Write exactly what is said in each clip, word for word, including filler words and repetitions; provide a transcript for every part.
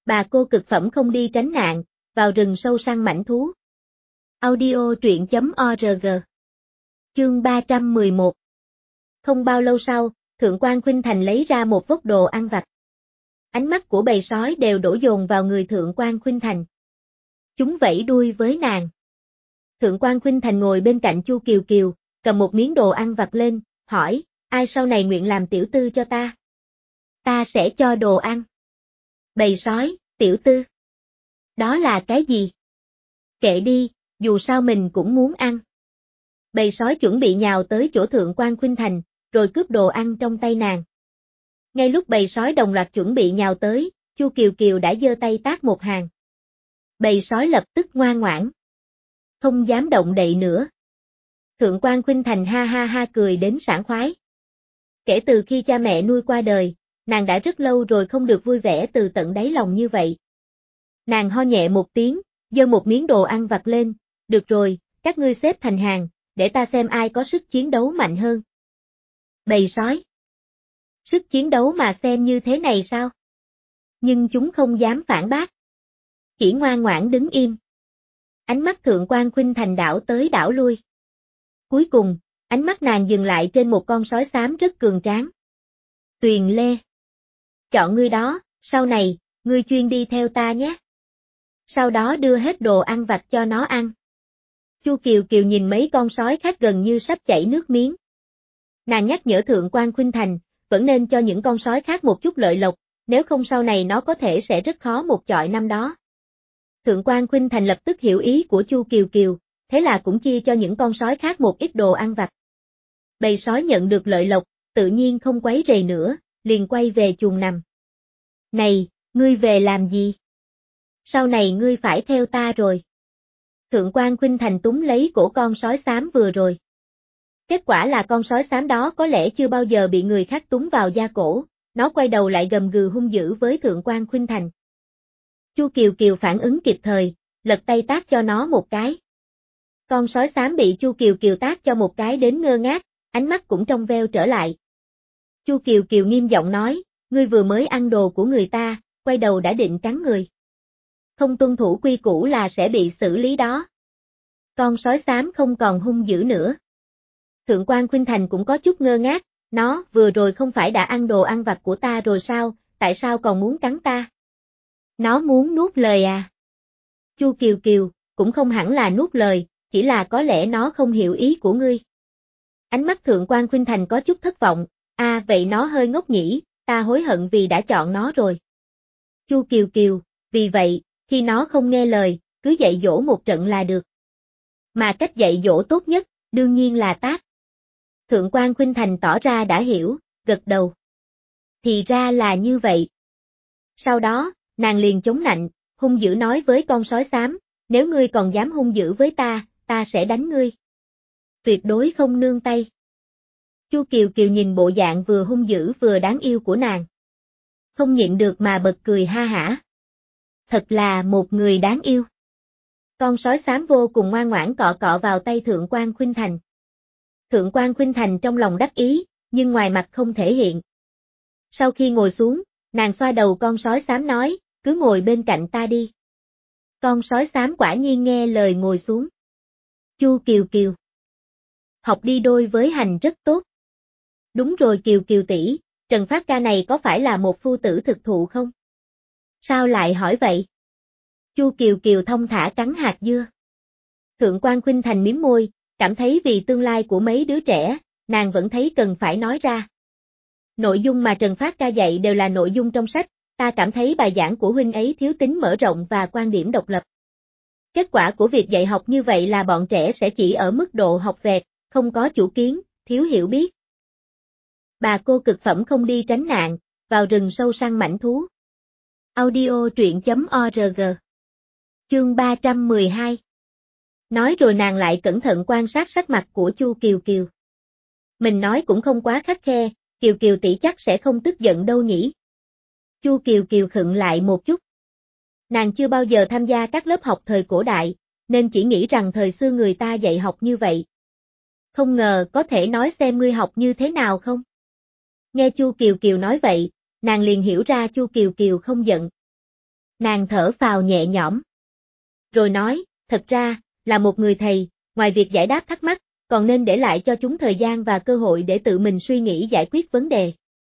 Bà cô cực phẩm không đi tránh nạn, vào rừng sâu săn mãnh thú. Audio truyện chấm org. Chương ba trăm mười một. Không bao lâu sau, Thượng quan Khuynh Thành lấy ra một vốc đồ ăn vặt. Ánh mắt của bầy sói đều đổ dồn vào người Thượng quan Khuynh Thành. Chúng vẫy đuôi với nàng. Thượng quan Khuynh Thành ngồi bên cạnh Chu Kiều Kiều, cầm một miếng đồ ăn vặt lên, hỏi, ai sau này nguyện làm tiểu tư cho ta? Ta sẽ cho đồ ăn. Bầy sói, tiểu tư. Đó là cái gì? Kệ đi, dù sao mình cũng muốn ăn. Bầy sói chuẩn bị nhào tới chỗ Thượng quan Khuynh Thành, rồi cướp đồ ăn trong tay nàng. Ngay lúc bầy sói đồng loạt chuẩn bị nhào tới, Chu Kiều Kiều đã giơ tay tát một hàng. Bầy sói lập tức ngoan ngoãn. Không dám động đậy nữa. Thượng quan Khuynh Thành ha ha ha cười đến sảng khoái. Kể từ khi cha mẹ nuôi qua đời, nàng đã rất lâu rồi không được vui vẻ từ tận đáy lòng như vậy. Nàng ho nhẹ một tiếng, giơ một miếng đồ ăn vặt lên, được rồi, các ngươi xếp thành hàng, để ta xem ai có sức chiến đấu mạnh hơn. Bầy sói. Sức chiến đấu mà xem như thế này sao? Nhưng chúng không dám phản bác. Chỉ ngoan ngoãn đứng im. Ánh mắt Thượng quan Khuynh Thành đảo tới đảo lui. Cuối cùng, ánh mắt nàng dừng lại trên một con sói xám rất cường tráng. Tuyền Lê. Chọn ngươi đó, sau này, ngươi chuyên đi theo ta nhé. Sau đó đưa hết đồ ăn vặt cho nó ăn. Chu Kiều Kiều nhìn mấy con sói khác gần như sắp chảy nước miếng. Nàng nhắc nhở Thượng quan Khuynh Thành, vẫn nên cho những con sói khác một chút lợi lộc, nếu không sau này nó có thể sẽ rất khó một chọi năm đó. Thượng quan Khuynh Thành lập tức hiểu ý của Chu Kiều Kiều, thế là cũng chia cho những con sói khác một ít đồ ăn vặt. Bầy sói nhận được lợi lộc, tự nhiên không quấy rầy nữa, liền quay về chuồng nằm. Này, ngươi về làm gì? Sau này ngươi phải theo ta rồi. Thượng quan Khuynh Thành túm lấy cổ con sói xám vừa rồi. Kết quả là con sói xám đó có lẽ chưa bao giờ bị người khác túm vào da cổ, nó quay đầu lại gầm gừ hung dữ với Thượng quan Khuynh Thành. Chu Kiều Kiều phản ứng kịp thời, lật tay tát cho nó một cái. Con sói xám bị Chu Kiều Kiều tát cho một cái đến ngơ ngác, ánh mắt cũng trong veo trở lại. Chu Kiều Kiều nghiêm giọng nói, ngươi vừa mới ăn đồ của người ta, quay đầu đã định cắn người. Không tuân thủ quy củ là sẽ bị xử lý đó. Con sói xám không còn hung dữ nữa. Thượng quan Khuynh Thành cũng có chút ngơ ngác, nó vừa rồi không phải đã ăn đồ ăn vặt của ta rồi sao, tại sao còn muốn cắn ta? Nó muốn nuốt lời à? Chu Kiều Kiều, cũng không hẳn là nuốt lời, chỉ là có lẽ nó không hiểu ý của ngươi. Ánh mắt Thượng quan Khuynh Thành có chút thất vọng, à vậy nó hơi ngốc nhỉ, ta hối hận vì đã chọn nó rồi. Chu Kiều Kiều, vì vậy, khi nó không nghe lời, cứ dạy dỗ một trận là được. Mà cách dạy dỗ tốt nhất, đương nhiên là tát. Thượng quan Khuynh Thành tỏ ra đã hiểu, gật đầu. Thì ra là như vậy. Sau đó, nàng liền chống nạnh, hung dữ nói với con sói xám, nếu ngươi còn dám hung dữ với ta, ta sẽ đánh ngươi. Tuyệt đối không nương tay. Chu Kiều Kiều nhìn bộ dạng vừa hung dữ vừa đáng yêu của nàng. Không nhịn được mà bật cười ha hả. Thật là một người đáng yêu. Con sói xám vô cùng ngoan ngoãn cọ cọ vào tay Thượng quan Khuynh Thành. Thượng quan Khuynh Thành trong lòng đắc ý, nhưng ngoài mặt không thể hiện. Sau khi ngồi xuống, nàng xoa đầu con sói xám nói, cứ ngồi bên cạnh ta đi. Con sói xám quả nhiên nghe lời ngồi xuống. Chu Kiều Kiều. Học đi đôi với hành rất tốt. Đúng rồi Kiều Kiều tỷ, Trần Phát ca này có phải là một phu tử thực thụ không? Sao lại hỏi vậy? Chu Kiều Kiều thông thả cắn hạt dưa. Thượng quan Khuynh Thành mím môi, cảm thấy vì tương lai của mấy đứa trẻ, nàng vẫn thấy cần phải nói ra. Nội dung mà Trần Phát ca dạy đều là nội dung trong sách, ta cảm thấy bài giảng của huynh ấy thiếu tính mở rộng và quan điểm độc lập. Kết quả của việc dạy học như vậy là bọn trẻ sẽ chỉ ở mức độ học vẹt, không có chủ kiến, thiếu hiểu biết. Bà cô cực phẩm không đi tránh nạn, vào rừng sâu săn mãnh thú. Audio truyện chấm org. Chương ba trăm mười hai. Nói rồi nàng lại cẩn thận quan sát sắc mặt của Chu Kiều Kiều. Mình nói cũng không quá khắt khe, Kiều Kiều tỷ chắc sẽ không tức giận đâu nhỉ. Chu Kiều Kiều khựng lại một chút. Nàng chưa bao giờ tham gia các lớp học thời cổ đại, nên chỉ nghĩ rằng thời xưa người ta dạy học như vậy. Không ngờ có thể nói xem ngươi học như thế nào không? Nghe Chu Kiều Kiều nói vậy, nàng liền hiểu ra Chu Kiều Kiều không giận. Nàng thở phào nhẹ nhõm. Rồi nói, thật ra, là một người thầy, ngoài việc giải đáp thắc mắc, còn nên để lại cho chúng thời gian và cơ hội để tự mình suy nghĩ giải quyết vấn đề.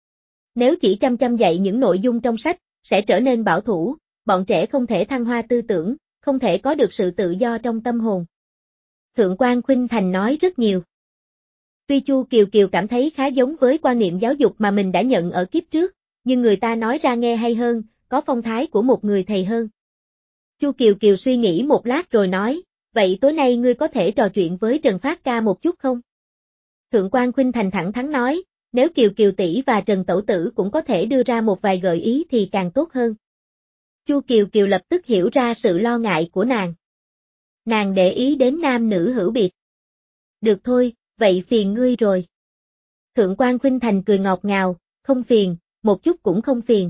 Nếu chỉ chăm chăm dạy những nội dung trong sách, sẽ trở nên bảo thủ, bọn trẻ không thể thăng hoa tư tưởng, không thể có được sự tự do trong tâm hồn. Thượng quan Khuynh Thành nói rất nhiều. Tuy Chu Kiều Kiều cảm thấy khá giống với quan niệm giáo dục mà mình đã nhận ở kiếp trước, nhưng người ta nói ra nghe hay hơn, có phong thái của một người thầy hơn. Chu Kiều Kiều suy nghĩ một lát rồi nói, vậy tối nay ngươi có thể trò chuyện với Trần Phát ca một chút không? Thượng quan Khuynh Thành thẳng thắn nói, nếu Kiều Kiều tỷ và Trần Tẩu Tử cũng có thể đưa ra một vài gợi ý thì càng tốt hơn. Chu Kiều Kiều lập tức hiểu ra sự lo ngại của nàng. Nàng để ý đến nam nữ hữu biệt. Được thôi, vậy phiền ngươi rồi. Thượng quan Khuynh Thành cười ngọt ngào, không phiền, một chút cũng không phiền.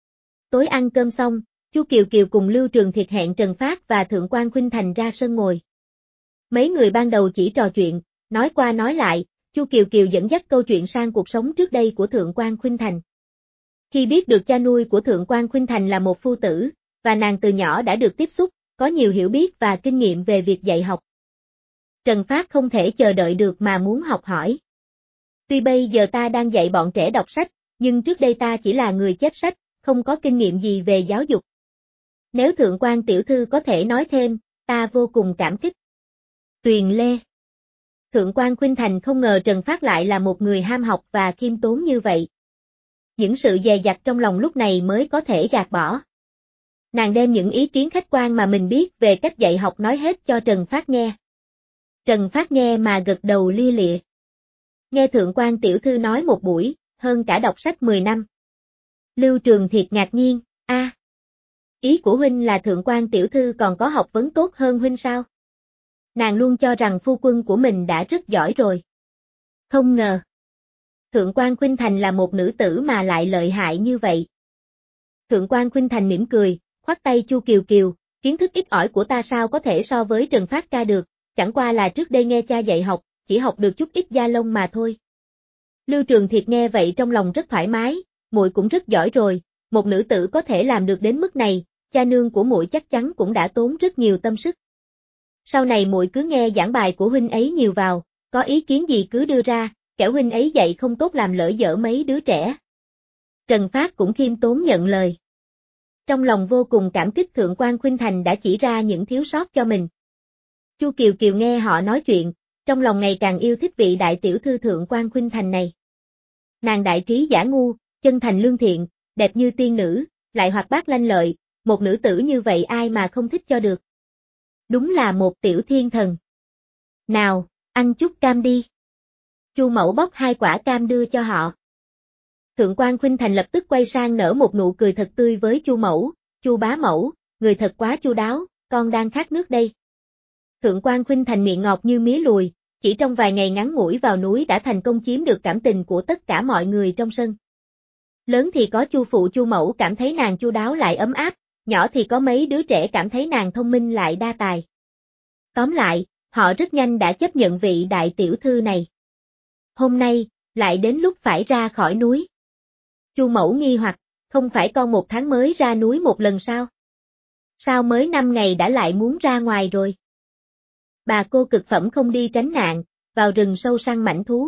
Tối ăn cơm xong, Chu Kiều Kiều cùng Lưu Trường Thiệt hẹn Trần Phát và Thượng quan Khuynh Thành ra sân ngồi. Mấy người ban đầu chỉ trò chuyện, nói qua nói lại, Chu Kiều Kiều dẫn dắt câu chuyện sang cuộc sống trước đây của Thượng quan Khuynh Thành. Khi biết được cha nuôi của Thượng quan Khuynh Thành là một phu tử, và nàng từ nhỏ đã được tiếp xúc, có nhiều hiểu biết và kinh nghiệm về việc dạy học. Trần Phát không thể chờ đợi được mà muốn học hỏi. Tuy bây giờ ta đang dạy bọn trẻ đọc sách, nhưng trước đây ta chỉ là người chép sách, không có kinh nghiệm gì về giáo dục. Nếu Thượng quan tiểu thư có thể nói thêm, ta vô cùng cảm kích. Tuyền Lê. Thượng quan Khuynh Thành không ngờ Trần Phát lại là một người ham học và khiêm tốn như vậy. Những sự dè dặt trong lòng lúc này mới có thể gạt bỏ. Nàng đem những ý kiến khách quan mà mình biết về cách dạy học nói hết cho Trần Phát nghe. Trần Phát nghe mà gật đầu lia lịa. Nghe Thượng quan tiểu thư nói một buổi, hơn cả đọc sách mười năm. Lưu Trường Thiệt ngạc nhiên, a, à, ý của huynh là Thượng quan tiểu thư còn có học vấn tốt hơn huynh sao? Nàng luôn cho rằng phu quân của mình đã rất giỏi rồi. Không ngờ. Thượng quan Khuynh Thành là một nữ tử mà lại lợi hại như vậy. Thượng quan Khuynh Thành mỉm cười, khoát tay Chu Kiều Kiều, kiến thức ít ỏi của ta sao có thể so với Trần Phát ca được, chẳng qua là trước đây nghe cha dạy học, chỉ học được chút ít da lông mà thôi. Lưu Trường Thiệt nghe vậy trong lòng rất thoải mái, muội cũng rất giỏi rồi, một nữ tử có thể làm được đến mức này, cha nương của muội chắc chắn cũng đã tốn rất nhiều tâm sức. Sau này muội cứ nghe giảng bài của huynh ấy nhiều vào, có ý kiến gì cứ đưa ra, kẻo huynh ấy dạy không tốt làm lỡ dở mấy đứa trẻ. Trần Phát cũng khiêm tốn nhận lời. Trong lòng vô cùng cảm kích Thượng quan Khuynh Thành đã chỉ ra những thiếu sót cho mình. Chu Kiều Kiều nghe họ nói chuyện, trong lòng ngày càng yêu thích vị đại tiểu thư Thượng quan Khuynh Thành này. Nàng đại trí giả ngu, chân thành lương thiện, đẹp như tiên nữ, lại hoạt bát lanh lợi, một nữ tử như vậy ai mà không thích cho được. Đúng là một tiểu thiên thần. Nào, ăn chút cam đi. Chu Mẫu bóc hai quả cam đưa cho họ. Thượng quan Khuynh Thành lập tức quay sang nở một nụ cười thật tươi với Chu Mẫu, Chu bá mẫu, người thật quá chu đáo, con đang khát nước đây. Thượng quan Khuynh Thành miệng ngọt như mía lùi, chỉ trong vài ngày ngắn ngủi vào núi đã thành công chiếm được cảm tình của tất cả mọi người trong sân. Lớn thì có Chu phụ Chu Mẫu cảm thấy nàng chu đáo lại ấm áp, nhỏ thì có mấy đứa trẻ cảm thấy nàng thông minh lại đa tài. Tóm lại, họ rất nhanh đã chấp nhận vị đại tiểu thư này. Hôm nay, lại đến lúc phải ra khỏi núi. Chu Mẫu nghi hoặc, không phải con một tháng mới ra núi một lần sao? Sao mới năm ngày đã lại muốn ra ngoài rồi? Bà cô cực phẩm không đi tránh nạn, vào rừng sâu săn mãnh thú.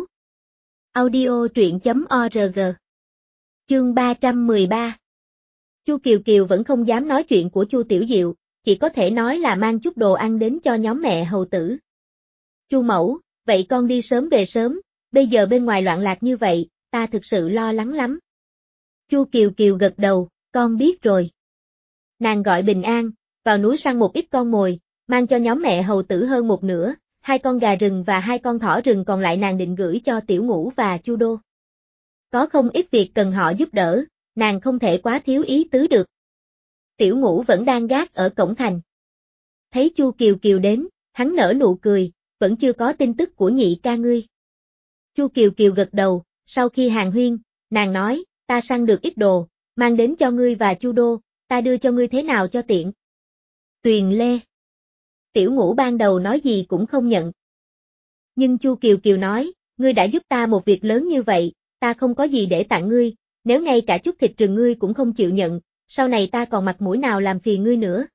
Audio truyện chấm org. Chương ba trăm mười ba. Chu Kiều Kiều vẫn không dám nói chuyện của Chu Tiểu Diệu, chỉ có thể nói là mang chút đồ ăn đến cho nhóm mẹ hầu tử. Chu Mẫu, vậy con đi sớm về sớm, bây giờ bên ngoài loạn lạc như vậy, ta thực sự lo lắng lắm. Chu Kiều Kiều gật đầu, con biết rồi. Nàng gọi Bình An, vào núi săn một ít con mồi, mang cho nhóm mẹ hầu tử hơn một nửa, hai con gà rừng và hai con thỏ rừng còn lại nàng định gửi cho Tiểu Ngũ và Chu Đô. Có không ít việc cần họ giúp đỡ, nàng không thể quá thiếu ý tứ được. Tiểu Ngũ vẫn đang gác ở cổng thành. Thấy Chu Kiều Kiều đến, hắn nở nụ cười, vẫn chưa có tin tức của nhị ca ngươi. Chu Kiều Kiều gật đầu, sau khi hàn huyên, nàng nói, ta săn được ít đồ, mang đến cho ngươi và Chu Đô, ta đưa cho ngươi thế nào cho tiện. Tuyền Lê. Tiểu Ngũ ban đầu nói gì cũng không nhận. Nhưng Chu Kiều Kiều nói, ngươi đã giúp ta một việc lớn như vậy, ta không có gì để tặng ngươi, nếu ngay cả chút thịt rừng ngươi cũng không chịu nhận, sau này ta còn mặt mũi nào làm phiền ngươi nữa.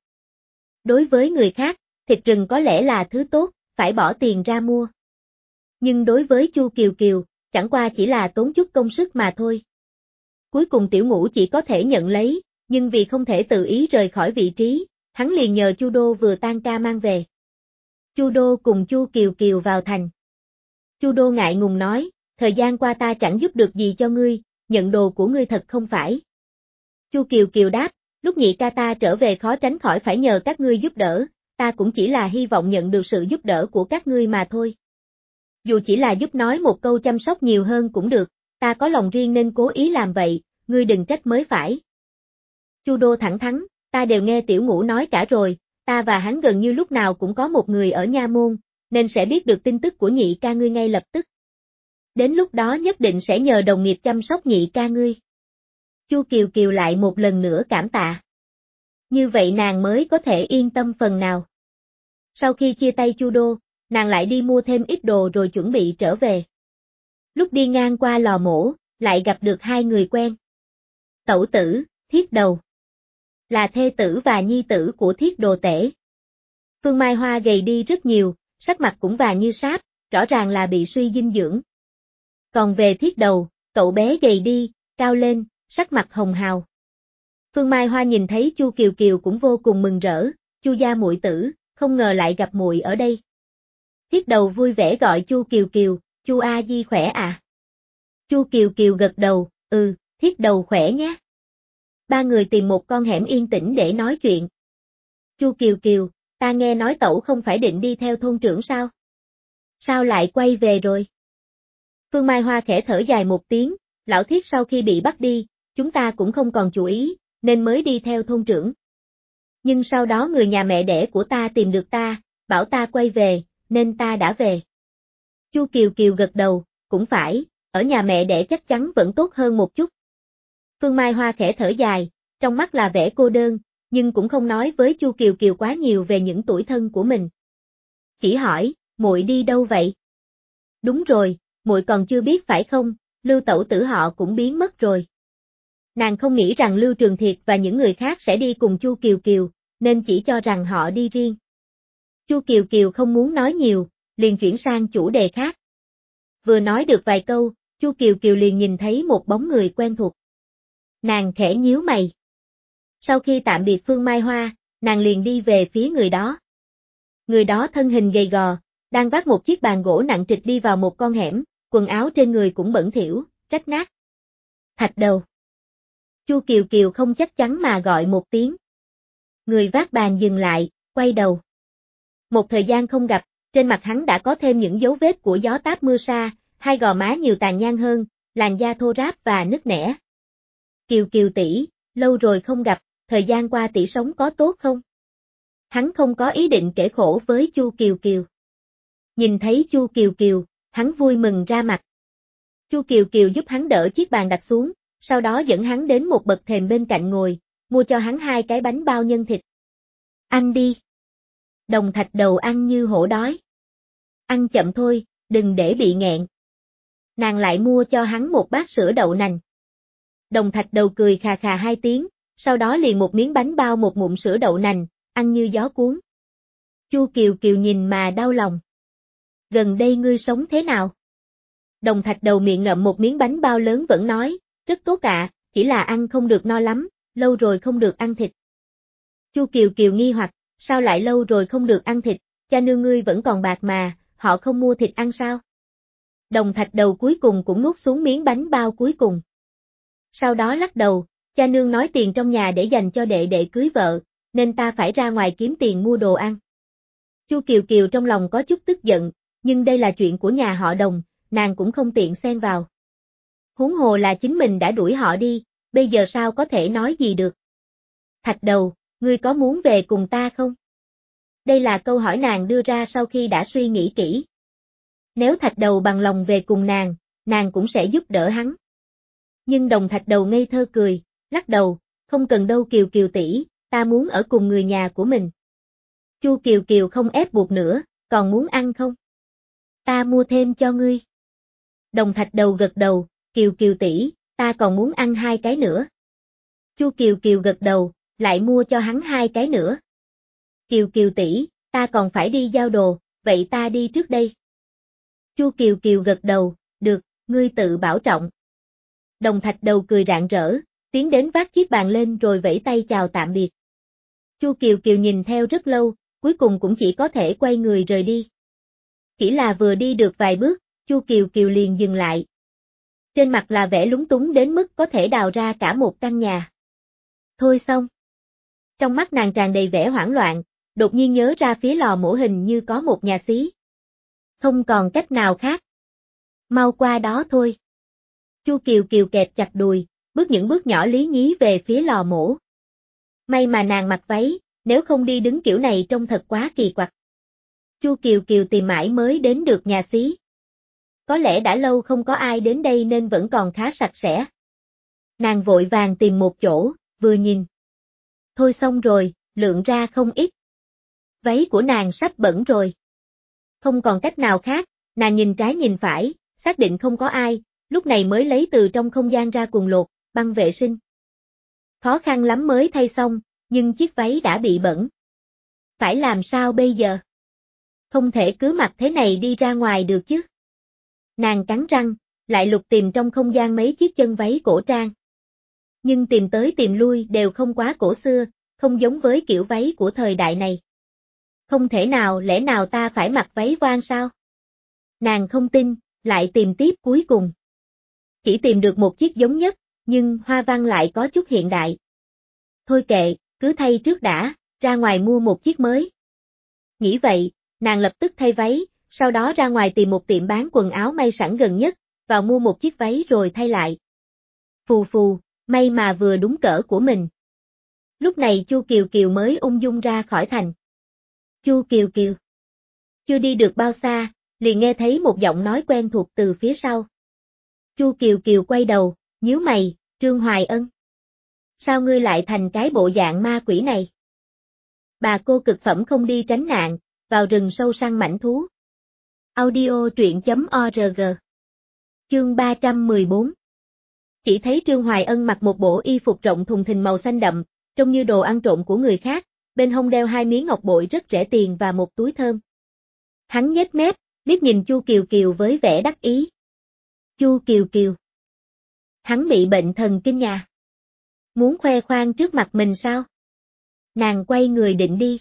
Đối với người khác, thịt rừng có lẽ là thứ tốt, phải bỏ tiền ra mua. Nhưng đối với Chu Kiều Kiều, chẳng qua chỉ là tốn chút công sức mà thôi. Cuối cùng Tiểu Ngũ chỉ có thể nhận lấy, nhưng vì không thể tự ý rời khỏi vị trí, hắn liền nhờ Chu Đô vừa tan ca mang về. Chu Đô cùng Chu Kiều Kiều vào thành. Chu Đô ngại ngùng nói, thời gian qua ta chẳng giúp được gì cho ngươi, nhận đồ của ngươi thật không phải. Chu Kiều Kiều đáp, lúc nhị ca ta trở về khó tránh khỏi phải nhờ các ngươi giúp đỡ, ta cũng chỉ là hy vọng nhận được sự giúp đỡ của các ngươi mà thôi. Dù chỉ là giúp nói một câu chăm sóc nhiều hơn cũng được, ta có lòng riêng nên cố ý làm vậy, ngươi đừng trách mới phải. Chu Đô thẳng thắn, ta đều nghe Tiểu Ngũ nói cả rồi, ta và hắn gần như lúc nào cũng có một người ở nha môn, nên sẽ biết được tin tức của nhị ca ngươi ngay lập tức. Đến lúc đó nhất định sẽ nhờ đồng nghiệp chăm sóc nhị ca ngươi. Chu Kiều Kiều lại một lần nữa cảm tạ. Như vậy nàng mới có thể yên tâm phần nào. Sau khi chia tay Chu Đô, nàng lại đi mua thêm ít đồ rồi chuẩn bị trở về. Lúc đi ngang qua lò mổ, lại gặp được hai người quen. Tẩu tử, Thiết Đầu. Là thê tử và nhi tử của Thiết Đồ Tể. Phương Mai Hoa gầy đi rất nhiều, sắc mặt cũng vàng như sáp, rõ ràng là bị suy dinh dưỡng. Còn về Thiết Đầu, cậu bé gầy đi, cao lên, sắc mặt hồng hào. Phương Mai Hoa nhìn thấy Chu Kiều Kiều cũng vô cùng mừng rỡ, Chu gia muội tử, không ngờ lại gặp muội ở đây. Thiết Đầu vui vẻ gọi Chu Kiều Kiều, Chu A Di khỏe à? Chu Kiều Kiều gật đầu, ừ, Thiết Đầu khỏe nhé. Ba người tìm một con hẻm yên tĩnh để nói chuyện. Chu Kiều Kiều, ta nghe nói tẩu không phải định đi theo thôn trưởng sao? Sao lại quay về rồi? Phương Mai Hoa khẽ thở dài một tiếng, lão Thiết sau khi bị bắt đi, chúng ta cũng không còn chú ý, nên mới đi theo thôn trưởng. Nhưng sau đó người nhà mẹ đẻ của ta tìm được ta, bảo ta quay về, nên ta đã về. Chu Kiều Kiều gật đầu, cũng phải, ở nhà mẹ đẻ chắc chắn vẫn tốt hơn một chút. Phương Mai Hoa khẽ thở dài, trong mắt là vẻ cô đơn, nhưng cũng không nói với Chu Kiều Kiều quá nhiều về những tủi thân của mình. Chỉ hỏi, muội đi đâu vậy? Đúng rồi, muội còn chưa biết phải không, Lưu tẩu tử họ cũng biến mất rồi. Nàng không nghĩ rằng Lưu Trường Thiệt và những người khác sẽ đi cùng Chu Kiều Kiều, nên chỉ cho rằng họ đi riêng. Chu Kiều Kiều không muốn nói nhiều, liền chuyển sang chủ đề khác. Vừa nói được vài câu, Chu Kiều Kiều liền nhìn thấy một bóng người quen thuộc. Nàng khẽ nhíu mày. Sau khi tạm biệt Phương Mai Hoa, nàng liền đi về phía người đó. Người đó thân hình gầy gò, đang vác một chiếc bàn gỗ nặng trịch đi vào một con hẻm, quần áo trên người cũng bẩn thỉu, rách nát. Thạch Đầu. Chu Kiều Kiều không chắc chắn mà gọi một tiếng. Người vác bàn dừng lại, quay đầu. Một thời gian không gặp, trên mặt hắn đã có thêm những dấu vết của gió táp mưa sa, hai gò má nhiều tàn nhang hơn, làn da thô ráp và nứt nẻ. Kiều Kiều tỷ, lâu rồi không gặp, thời gian qua tỷ sống có tốt không? Hắn không có ý định kể khổ với Chu Kiều Kiều. Nhìn thấy Chu Kiều Kiều, hắn vui mừng ra mặt. Chu Kiều Kiều giúp hắn đỡ chiếc bàn đặt xuống, sau đó dẫn hắn đến một bậc thềm bên cạnh ngồi, mua cho hắn hai cái bánh bao nhân thịt. Ăn đi. Đồng Thạch Đầu ăn như hổ đói. Ăn chậm thôi, đừng để bị nghẹn. Nàng lại mua cho hắn một bát sữa đậu nành. Đồng Thạch Đầu cười khà khà hai tiếng, sau đó liền một miếng bánh bao một ngụm sữa đậu nành, ăn như gió cuốn. Chu Kiều Kiều nhìn mà đau lòng. Gần đây ngươi sống thế nào? Đồng Thạch Đầu miệng ngậm một miếng bánh bao lớn vẫn nói, rất tốt ạ, chỉ là ăn không được no lắm, lâu rồi không được ăn thịt. Chu Kiều Kiều nghi hoặc, sao lại lâu rồi không được ăn thịt, cha nương ngươi vẫn còn bạc mà, họ không mua thịt ăn sao? Đồng Thạch Đầu cuối cùng cũng nuốt xuống miếng bánh bao cuối cùng. Sau đó lắc đầu, cha nương nói tiền trong nhà để dành cho đệ đệ cưới vợ, nên ta phải ra ngoài kiếm tiền mua đồ ăn. Chu Kiều Kiều trong lòng có chút tức giận, nhưng đây là chuyện của nhà họ Đồng, nàng cũng không tiện xen vào. Huống hồ là chính mình đã đuổi họ đi, bây giờ sao có thể nói gì được. Thạch Đầu, ngươi có muốn về cùng ta không? Đây là câu hỏi nàng đưa ra sau khi đã suy nghĩ kỹ. Nếu Thạch Đầu bằng lòng về cùng nàng, nàng cũng sẽ giúp đỡ hắn. Nhưng Đồng Thạch Đầu ngây thơ cười, lắc đầu, không cần đâu Kiều Kiều tỷ, ta muốn ở cùng người nhà của mình. Chu Kiều Kiều không ép buộc nữa, còn muốn ăn không? Ta mua thêm cho ngươi. Đồng Thạch Đầu gật đầu, Kiều Kiều tỷ, ta còn muốn ăn hai cái nữa. Chu Kiều Kiều gật đầu, lại mua cho hắn hai cái nữa. Kiều Kiều tỷ, ta còn phải đi giao đồ, vậy ta đi trước đây. Chu Kiều Kiều gật đầu, được, ngươi tự bảo trọng. Đồng Thạch Đầu cười rạng rỡ, tiến đến vác chiếc bàn lên rồi vẫy tay chào tạm biệt. Chu Kiều Kiều nhìn theo rất lâu, cuối cùng cũng chỉ có thể quay người rời đi. Chỉ là vừa đi được vài bước, Chu Kiều Kiều liền dừng lại. Trên mặt là vẻ lúng túng đến mức có thể đào ra cả một căn nhà. Thôi xong. Trong mắt nàng tràn đầy vẻ hoảng loạn, đột nhiên nhớ ra phía lò mổ hình như có một nhà xí. Không còn cách nào khác. Mau qua đó thôi. Chu Kiều Kiều kẹp chặt đùi, bước những bước nhỏ lý nhí về phía lò mổ. May mà nàng mặc váy, nếu không đi đứng kiểu này trông thật quá kỳ quặc. Chu Kiều Kiều tìm mãi mới đến được nhà xí. Có lẽ đã lâu không có ai đến đây nên vẫn còn khá sạch sẽ. Nàng vội vàng tìm một chỗ, vừa nhìn. Thôi xong rồi, lượng ra không ít. Váy của nàng sắp bẩn rồi. Không còn cách nào khác, nàng nhìn trái nhìn phải, xác định không có ai, lúc này mới lấy từ trong không gian ra quần lột, băng vệ sinh. Khó khăn lắm mới thay xong, nhưng chiếc váy đã bị bẩn. Phải làm sao bây giờ? Không thể cứ mặc thế này đi ra ngoài được chứ. Nàng cắn răng, lại lục tìm trong không gian mấy chiếc chân váy cổ trang. Nhưng tìm tới tìm lui đều không quá cổ xưa, không giống với kiểu váy của thời đại này. Không thể nào, lẽ nào ta phải mặc váy voan sao? Nàng không tin, lại tìm tiếp cuối cùng. Chỉ tìm được một chiếc giống nhất, nhưng hoa văn lại có chút hiện đại. Thôi kệ, cứ thay trước đã, ra ngoài mua một chiếc mới. Nghĩ vậy, nàng lập tức thay váy, sau đó ra ngoài tìm một tiệm bán quần áo may sẵn gần nhất, vào mua một chiếc váy rồi thay lại. Phù phù, may mà vừa đúng cỡ của mình. Lúc này Chu Kiều Kiều mới ung dung ra khỏi thành. Chu Kiều Kiều. Chưa đi được bao xa, liền nghe thấy một giọng nói quen thuộc từ phía sau. Chu Kiều Kiều quay đầu, nhíu mày, Trương Hoài Ân. Sao ngươi lại thành cái bộ dạng ma quỷ này? Bà cô cực phẩm không đi tránh nạn, vào rừng sâu săn mãnh thú. Audio truyện chấm org. Chương ba trăm mười bốn. Chỉ thấy Trương Hoài Ân mặc một bộ y phục rộng thùng thình màu xanh đậm, trông như đồ ăn trộm của người khác, bên hông đeo hai miếng ngọc bội rất rẻ tiền và một túi thơm. Hắn nhếch mép, liếc nhìn Chu Kiều Kiều với vẻ đắc ý. Chu Kiều Kiều. Hắn bị bệnh thần kinh nhà. Muốn khoe khoang trước mặt mình sao? Nàng quay người định đi.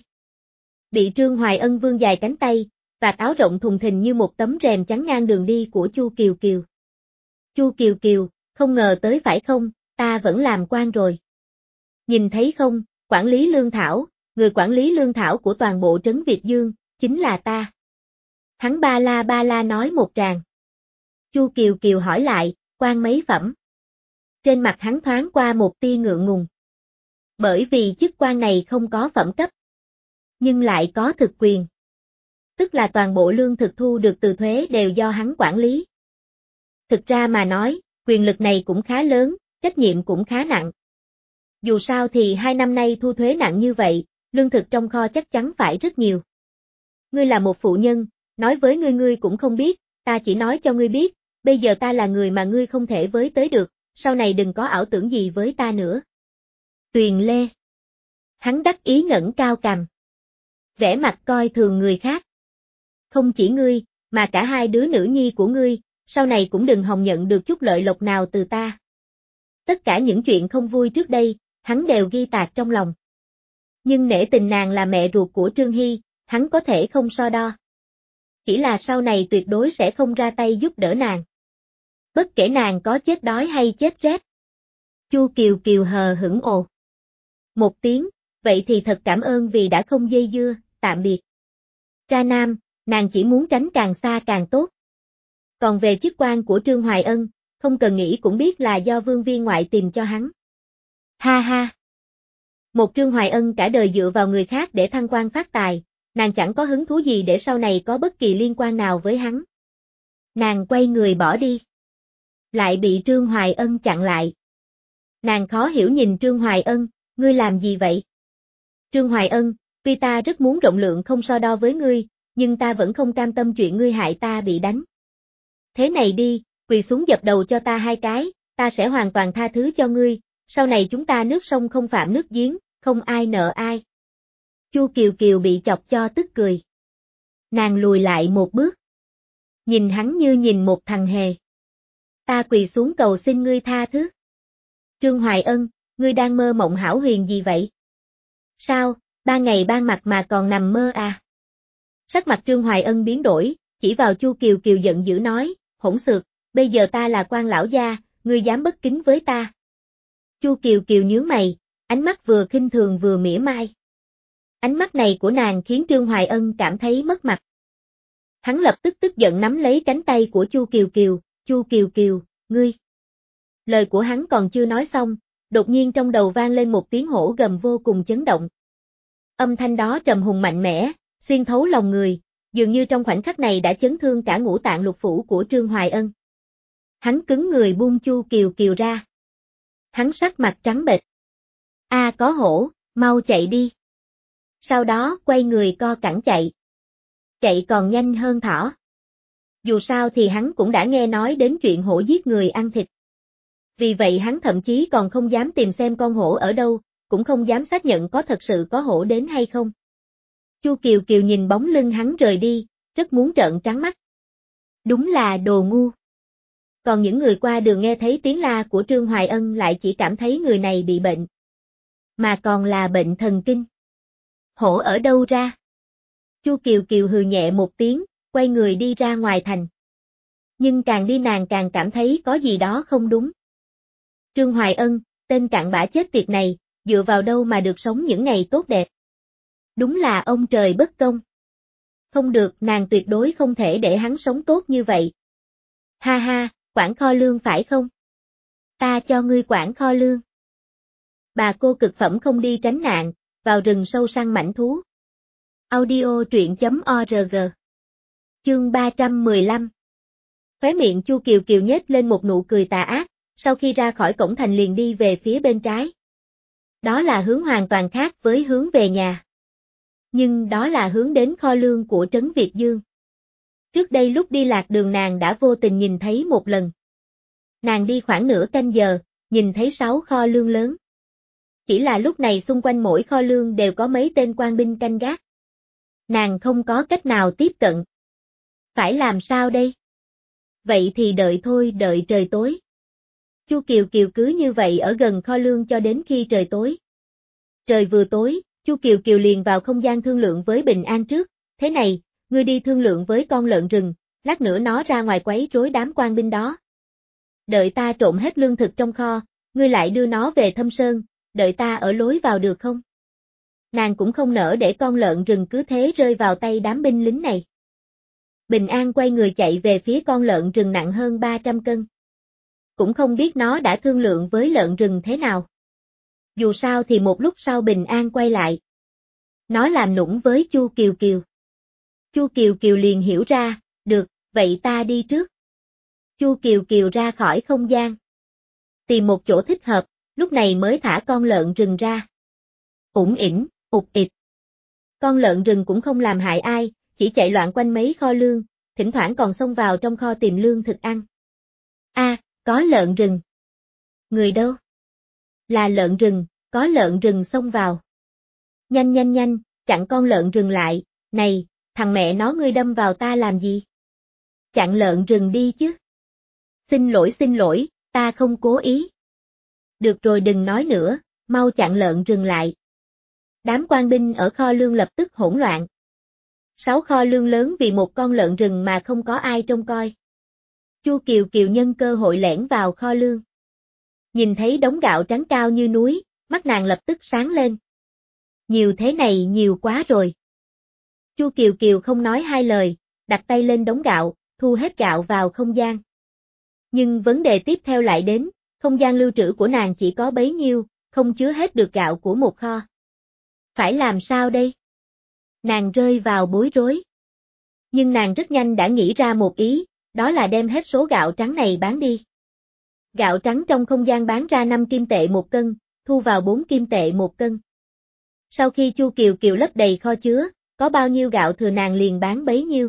Bị Trương Hoài Ân vươn dài cánh tay, vạt áo rộng thùng thình như một tấm rèm chắn ngang đường đi của Chu Kiều Kiều. Chu Kiều Kiều, không ngờ tới phải không, ta vẫn làm quan rồi. Nhìn thấy không, quản lý lương thảo, người quản lý lương thảo của toàn bộ trấn Việt Dương, chính là ta. Hắn ba la ba la nói một tràng. Chu Kiều Kiều hỏi lại, quan mấy phẩm? Trên mặt hắn thoáng qua một tia ngượng ngùng. Bởi vì chức quan này không có phẩm cấp, nhưng lại có thực quyền. Tức là toàn bộ lương thực thu được từ thuế đều do hắn quản lý. Thực ra mà nói, quyền lực này cũng khá lớn, trách nhiệm cũng khá nặng. Dù sao thì hai năm nay thu thuế nặng như vậy, lương thực trong kho chắc chắn phải rất nhiều. Ngươi là một phụ nhân, nói với ngươi ngươi cũng không biết, ta chỉ nói cho ngươi biết, bây giờ ta là người mà ngươi không thể với tới được, sau này đừng có ảo tưởng gì với ta nữa. Tuyền Lê. Hắn đắc ý ngẩng cao cằm. Vẻ mặt coi thường người khác. Không chỉ ngươi, mà cả hai đứa nữ nhi của ngươi, sau này cũng đừng hòng nhận được chút lợi lộc nào từ ta. Tất cả những chuyện không vui trước đây, hắn đều ghi tạc trong lòng. Nhưng nể tình nàng là mẹ ruột của Trương Hy, hắn có thể không so đo. Chỉ là sau này tuyệt đối sẽ không ra tay giúp đỡ nàng. Bất kể nàng có chết đói hay chết rét. Chu Kiều Kiều hờ hững ồ. Một tiếng, vậy thì thật cảm ơn vì đã không dây dưa, tạm biệt. Tra Nam, nàng chỉ muốn tránh càng xa càng tốt. Còn về chức quan của Trương Hoài Ân, không cần nghĩ cũng biết là do Vương Viên ngoại tìm cho hắn. Ha ha. Một Trương Hoài Ân cả đời dựa vào người khác để thăng quan phát tài, nàng chẳng có hứng thú gì để sau này có bất kỳ liên quan nào với hắn. Nàng quay người bỏ đi. Lại bị Trương Hoài Ân chặn lại. Nàng khó hiểu nhìn Trương Hoài Ân, ngươi làm gì vậy? Trương Hoài Ân, tuy ta rất muốn rộng lượng không so đo với ngươi, nhưng ta vẫn không cam tâm chuyện ngươi hại ta bị đánh. Thế này đi, quỳ xuống dập đầu cho ta hai cái, ta sẽ hoàn toàn tha thứ cho ngươi, sau này chúng ta nước sông không phạm nước giếng, không ai nợ ai. Chu Kiều Kiều bị chọc cho tức cười. Nàng lùi lại một bước. Nhìn hắn như nhìn một thằng hề. Ta quỳ xuống cầu xin ngươi tha thứ. Trương Hoài Ân, ngươi đang mơ mộng hão huyền gì vậy? Sao, ban ngày ban mặt mà còn nằm mơ à? Sắc mặt Trương Hoài Ân biến đổi, chỉ vào Chu Kiều Kiều giận dữ nói, hỗn xược, bây giờ ta là quan lão gia, ngươi dám bất kính với ta. Chu Kiều Kiều nhướng mày, ánh mắt vừa khinh thường vừa mỉa mai. Ánh mắt này của nàng khiến Trương Hoài Ân cảm thấy mất mặt. Hắn lập tức tức giận nắm lấy cánh tay của Chu Kiều Kiều, Chu Kiều Kiều, ngươi. Lời của hắn còn chưa nói xong, đột nhiên trong đầu vang lên một tiếng hổ gầm vô cùng chấn động. Âm thanh đó trầm hùng mạnh mẽ, xuyên thấu lòng người, dường như trong khoảnh khắc này đã chấn thương cả ngũ tạng lục phủ của Trương Hoài Ân. Hắn cứng người buông Chu Kiều Kiều ra. Hắn sắc mặt trắng bệch. A có hổ, mau chạy đi. Sau đó quay người co cẳng chạy. Chạy còn nhanh hơn thỏ. Dù sao thì hắn cũng đã nghe nói đến chuyện hổ giết người ăn thịt. Vì vậy hắn thậm chí còn không dám tìm xem con hổ ở đâu, cũng không dám xác nhận có thật sự có hổ đến hay không. Chu Kiều Kiều nhìn bóng lưng hắn rời đi, rất muốn trợn trắng mắt. Đúng là đồ ngu. Còn những người qua đường nghe thấy tiếng la của Trương Hoài Ân lại chỉ cảm thấy người này bị bệnh. Mà còn là bệnh thần kinh. Hổ ở đâu ra? Chu Kiều Kiều hừ nhẹ một tiếng, quay người đi ra ngoài thành. Nhưng càng đi nàng càng cảm thấy có gì đó không đúng. Trương Hoài Ân, tên cặn bã chết tiệt này, dựa vào đâu mà được sống những ngày tốt đẹp. Đúng là ông trời bất công. Không được, nàng tuyệt đối không thể để hắn sống tốt như vậy. Ha ha, quản kho lương phải không? Ta cho ngươi quản kho lương. Bà cô cực phẩm không đi tránh nạn, vào rừng sâu săn mãnh thú. Audio truyện chấm org. Chương ba trăm mười lăm. Khóe miệng Chu Kiều Kiều nhếch lên một nụ cười tà ác, sau khi ra khỏi cổng thành liền đi về phía bên trái. Đó là hướng hoàn toàn khác với hướng về nhà. Nhưng đó là hướng đến kho lương của Trấn Việt Dương. Trước đây lúc đi lạc đường nàng đã vô tình nhìn thấy một lần. Nàng đi khoảng nửa canh giờ, nhìn thấy sáu kho lương lớn. Chỉ là lúc này xung quanh mỗi kho lương đều có mấy tên quan binh canh gác. Nàng không có cách nào tiếp cận. Phải làm sao đây? Vậy thì đợi thôi, đợi trời tối. Chu Kiều Kiều cứ như vậy ở gần kho lương cho đến khi trời tối. Trời vừa tối, Chu Kiều Kiều liền vào không gian thương lượng với Bình An trước, thế này, ngươi đi thương lượng với con lợn rừng, lát nữa nó ra ngoài quấy rối đám quan binh đó. Đợi ta trộn hết lương thực trong kho, ngươi lại đưa nó về Thâm Sơn, đợi ta ở lối vào được không? Nàng cũng không nỡ để con lợn rừng cứ thế rơi vào tay đám binh lính này. Bình An quay người chạy về phía con lợn rừng nặng hơn ba trăm cân. Cũng không biết nó đã thương lượng với lợn rừng thế nào. Dù sao thì một lúc sau Bình An quay lại. Nó làm nũng với Chu Kiều Kiều. Chu Kiều Kiều liền hiểu ra, được, vậy ta đi trước. Chu Kiều Kiều ra khỏi không gian. Tìm một chỗ thích hợp, lúc này mới thả con lợn rừng ra. Ủng ỉn, ụt ịt. Con lợn rừng cũng không làm hại ai, chỉ chạy loạn quanh mấy kho lương, thỉnh thoảng còn xông vào trong kho tìm lương thực ăn. A, à, có lợn rừng. Người đâu? Là lợn rừng, có lợn rừng xông vào. Nhanh nhanh nhanh, chặn con lợn rừng lại, này, thằng mẹ nó ngươi đâm vào ta làm gì? Chặn lợn rừng đi chứ. Xin lỗi xin lỗi, ta không cố ý. Được rồi đừng nói nữa, mau chặn lợn rừng lại. Đám quan binh ở kho lương lập tức hỗn loạn. Sáu kho lương lớn vì một con lợn rừng mà không có ai trông coi. Chu Kiều Kiều nhân cơ hội lẻn vào kho lương. Nhìn thấy đống gạo trắng cao như núi, mắt nàng lập tức sáng lên. Nhiều thế này nhiều quá rồi. Chu Kiều Kiều không nói hai lời, đặt tay lên đống gạo, thu hết gạo vào không gian. Nhưng vấn đề tiếp theo lại đến, không gian lưu trữ của nàng chỉ có bấy nhiêu, không chứa hết được gạo của một kho. Phải làm sao đây? Nàng rơi vào bối rối. Nhưng nàng rất nhanh đã nghĩ ra một ý, đó là đem hết số gạo trắng này bán đi. Gạo trắng trong không gian bán ra năm kim tệ một cân, thu vào bốn kim tệ một cân. Sau khi Chu Kiều Kiều lấp đầy kho chứa, có bao nhiêu gạo thừa nàng liền bán bấy nhiêu.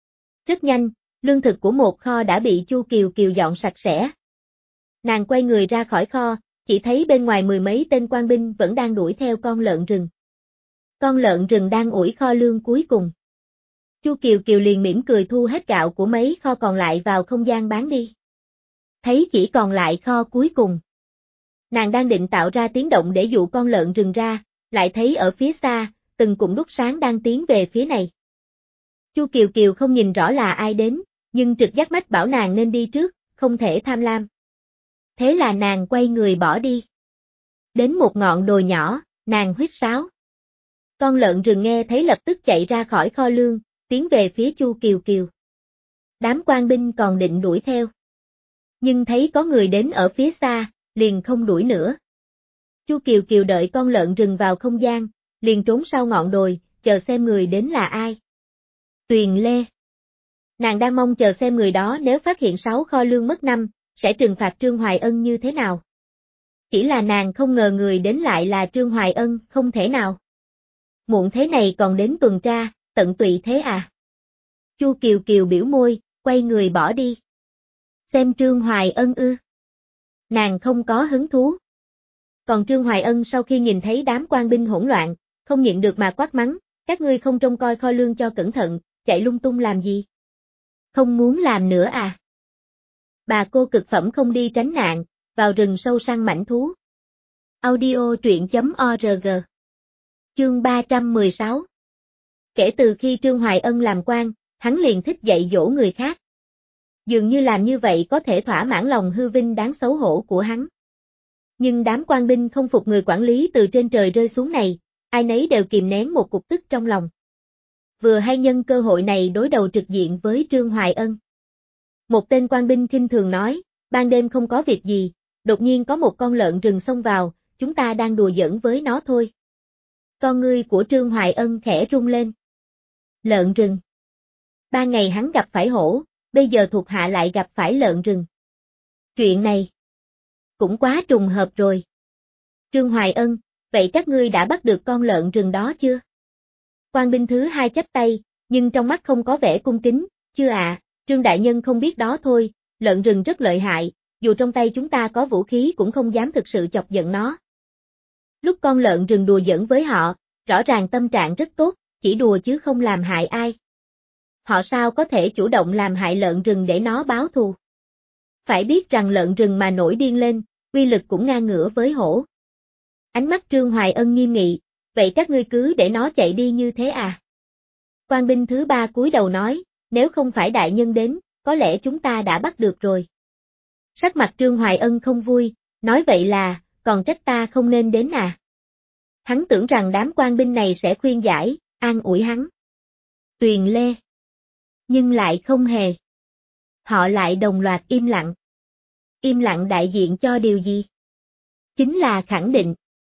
Rất nhanh, lương thực của một kho đã bị Chu Kiều Kiều dọn sạch sẽ. Nàng quay người ra khỏi kho, chỉ thấy bên ngoài mười mấy tên quan binh vẫn đang đuổi theo con lợn rừng. Con lợn rừng đang ủi kho lương cuối cùng. Chu Kiều Kiều liền mỉm cười thu hết gạo của mấy kho còn lại vào không gian bán đi. Thấy chỉ còn lại kho cuối cùng. Nàng đang định tạo ra tiếng động để dụ con lợn rừng ra, lại thấy ở phía xa, từng cụm đuốc sáng đang tiến về phía này. Chu Kiều Kiều không nhìn rõ là ai đến, nhưng trực giác mách bảo nàng nên đi trước, không thể tham lam. Thế là nàng quay người bỏ đi. Đến một ngọn đồi nhỏ, nàng huýt sáo. Con lợn rừng nghe thấy lập tức chạy ra khỏi kho lương, tiến về phía Chu Kiều Kiều. Đám quan binh còn định đuổi theo. Nhưng thấy có người đến ở phía xa, liền không đuổi nữa. Chu Kiều Kiều đợi con lợn rừng vào không gian, liền trốn sau ngọn đồi, chờ xem người đến là ai. Tuyền Lê. Nàng đang mong chờ xem người đó nếu phát hiện sáu kho lương mất năm, sẽ trừng phạt Trương Hoài Ân như thế nào. Chỉ là nàng không ngờ người đến lại là Trương Hoài Ân, không thể nào. Muộn thế này còn đến tuần tra, tận tụy thế à? Chu Kiều Kiều biểu môi, quay người bỏ đi. Xem Trương Hoài Ân ư? Nàng không có hứng thú. Còn Trương Hoài Ân sau khi nhìn thấy đám quan binh hỗn loạn, không nhịn được mà quát mắng, các ngươi không trông coi kho lương cho cẩn thận, chạy lung tung làm gì? Không muốn làm nữa à? Bà cô cực phẩm không đi tránh nạn, vào rừng sâu săn mãnh thú. Audio truyện chấm org. Chương ba trăm mười sáu. Kể từ khi Trương Hoài Ân làm quan, hắn liền thích dạy dỗ người khác. Dường như làm như vậy có thể thỏa mãn lòng hư vinh đáng xấu hổ của hắn. Nhưng đám quan binh không phục người quản lý từ trên trời rơi xuống này, ai nấy đều kìm nén một cục tức trong lòng. Vừa hay nhân cơ hội này đối đầu trực diện với Trương Hoài Ân. Một tên quan binh khinh thường nói, ban đêm không có việc gì, đột nhiên có một con lợn rừng xông vào, chúng ta đang đùa giỡn với nó thôi. Con ngươi của Trương Hoài Ân khẽ rung lên. Lợn rừng. Ba ngày hắn gặp phải hổ, bây giờ thuộc hạ lại gặp phải lợn rừng. Chuyện này cũng quá trùng hợp rồi. Trương Hoài Ân, vậy các ngươi đã bắt được con lợn rừng đó chưa? Quan binh thứ hai chắp tay, nhưng trong mắt không có vẻ cung kính, chưa ạ, à, Trương đại nhân không biết đó thôi, lợn rừng rất lợi hại, dù trong tay chúng ta có vũ khí cũng không dám thực sự chọc giận nó. Lúc con lợn rừng đùa giỡn với họ, rõ ràng tâm trạng rất tốt, chỉ đùa chứ không làm hại ai. Họ sao có thể chủ động làm hại lợn rừng để nó báo thù? Phải biết rằng lợn rừng mà nổi điên lên, uy lực cũng ngang ngửa với hổ. Ánh mắt Trương Hoài Ân nghiêm nghị, vậy các ngươi cứ để nó chạy đi như thế à? Quan binh thứ ba cúi đầu nói, nếu không phải đại nhân đến, có lẽ chúng ta đã bắt được rồi. Sắc mặt Trương Hoài Ân không vui, nói vậy là, còn trách ta không nên đến à? Hắn tưởng rằng đám quan binh này sẽ khuyên giải, an ủi hắn. Tuyền Lê. Nhưng lại không hề. Họ lại đồng loạt im lặng. Im lặng đại diện cho điều gì? Chính là khẳng định.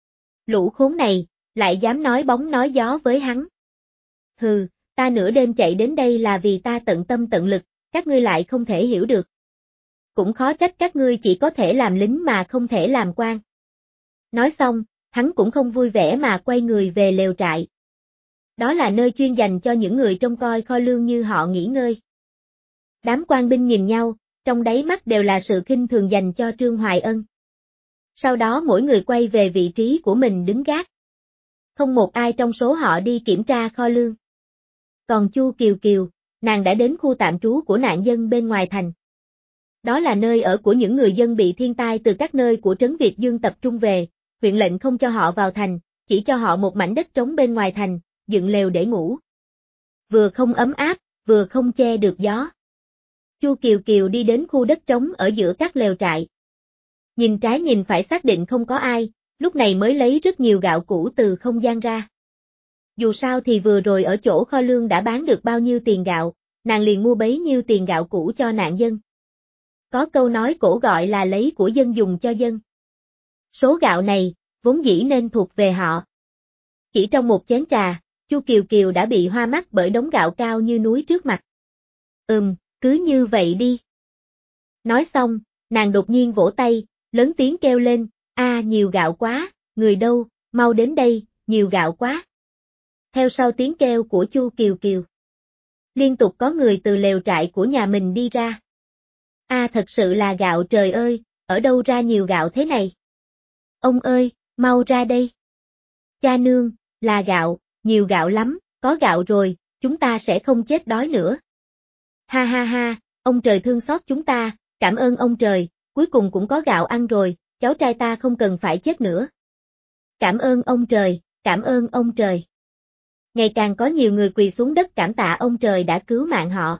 Lũ khốn này, lại dám nói bóng nói gió với hắn. Hừ, ta nửa đêm chạy đến đây là vì ta tận tâm tận lực, các ngươi lại không thể hiểu được. Cũng khó trách các ngươi chỉ có thể làm lính mà không thể làm quan. Nói xong, hắn cũng không vui vẻ mà quay người về lều trại. Đó là nơi chuyên dành cho những người trông coi kho lương như họ nghỉ ngơi. Đám quan binh nhìn nhau, trong đáy mắt đều là sự khinh thường dành cho Trương Hoài Ân. Sau đó mỗi người quay về vị trí của mình đứng gác. Không một ai trong số họ đi kiểm tra kho lương. Còn Chu Kiều Kiều, nàng đã đến khu tạm trú của nạn dân bên ngoài thành. Đó là nơi ở của những người dân bị thiên tai từ các nơi của trấn Việt Dương tập trung về, huyện lệnh không cho họ vào thành, chỉ cho họ một mảnh đất trống bên ngoài thành, dựng lều để ngủ. Vừa không ấm áp, vừa không che được gió. Chu Kiều Kiều đi đến khu đất trống ở giữa các lều trại. Nhìn trái nhìn phải xác định không có ai, lúc này mới lấy rất nhiều gạo cũ từ không gian ra. Dù sao thì vừa rồi ở chỗ kho lương đã bán được bao nhiêu tiền gạo, nàng liền mua bấy nhiêu tiền gạo cũ cho nạn dân. Có câu nói cổ gọi là lấy của dân dùng cho dân. Số gạo này, vốn dĩ nên thuộc về họ. Chỉ trong một chén trà, Chu Kiều Kiều đã bị hoa mắt bởi đống gạo cao như núi trước mặt. Ừm, cứ như vậy đi. Nói xong, nàng đột nhiên vỗ tay, lớn tiếng kêu lên, a nhiều gạo quá, người đâu, mau đến đây, nhiều gạo quá. Theo sau tiếng kêu của Chu Kiều Kiều. Liên tục có người từ lều trại của nhà mình đi ra. A thật sự là gạo trời ơi, ở đâu ra nhiều gạo thế này? Ông ơi, mau ra đây. Cha nương, là gạo, nhiều gạo lắm, có gạo rồi, chúng ta sẽ không chết đói nữa. Ha ha ha, ông trời thương xót chúng ta, cảm ơn ông trời, cuối cùng cũng có gạo ăn rồi, cháu trai ta không cần phải chết nữa. Cảm ơn ông trời, cảm ơn ông trời. Ngày càng có nhiều người quỳ xuống đất cảm tạ ông trời đã cứu mạng họ.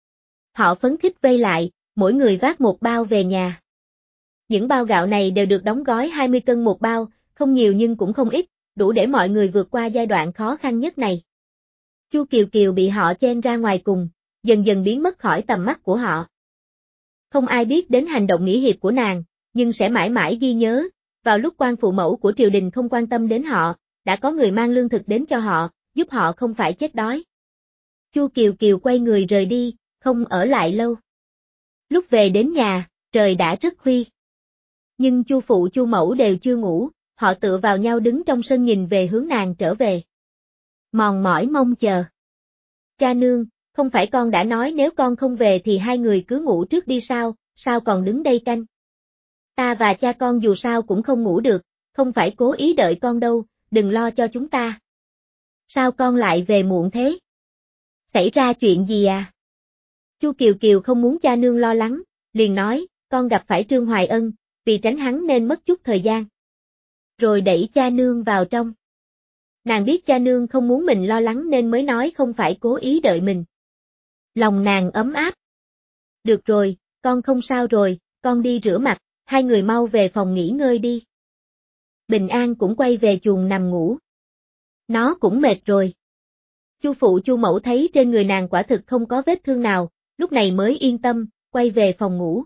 Họ phấn khích vây lại, mỗi người vác một bao về nhà. Những bao gạo này đều được đóng gói hai mươi cân một bao, không nhiều nhưng cũng không ít, đủ để mọi người vượt qua giai đoạn khó khăn nhất này. Chu Kiều Kiều bị họ chen ra ngoài cùng, dần dần biến mất khỏi tầm mắt của họ. Không ai biết đến hành động nghĩa hiệp của nàng, nhưng sẽ mãi mãi ghi nhớ, vào lúc quan phụ mẫu của triều đình không quan tâm đến họ, đã có người mang lương thực đến cho họ, giúp họ không phải chết đói. Chu Kiều Kiều quay người rời đi, không ở lại lâu. Lúc về đến nhà, trời đã rất khuya. Nhưng Chu phụ Chu mẫu đều chưa ngủ, họ tựa vào nhau đứng trong sân nhìn về hướng nàng trở về. Mòn mỏi mong chờ. Cha nương, không phải con đã nói nếu con không về thì hai người cứ ngủ trước đi sao, sao còn đứng đây canh? Ta và cha con dù sao cũng không ngủ được, không phải cố ý đợi con đâu, đừng lo cho chúng ta. Sao con lại về muộn thế? Xảy ra chuyện gì à? Chu Kiều Kiều không muốn cha nương lo lắng, liền nói, con gặp phải Trương Hoài Ân, vì tránh hắn nên mất chút thời gian. Rồi đẩy cha nương vào trong. Nàng biết cha nương không muốn mình lo lắng nên mới nói không phải cố ý đợi mình. Lòng nàng ấm áp. Được rồi, con không sao rồi, con đi rửa mặt, hai người mau về phòng nghỉ ngơi đi. Bình An cũng quay về chuồng nằm ngủ. Nó cũng mệt rồi. Chu phụ Chu mẫu thấy trên người nàng quả thực không có vết thương nào, lúc này mới yên tâm, quay về phòng ngủ.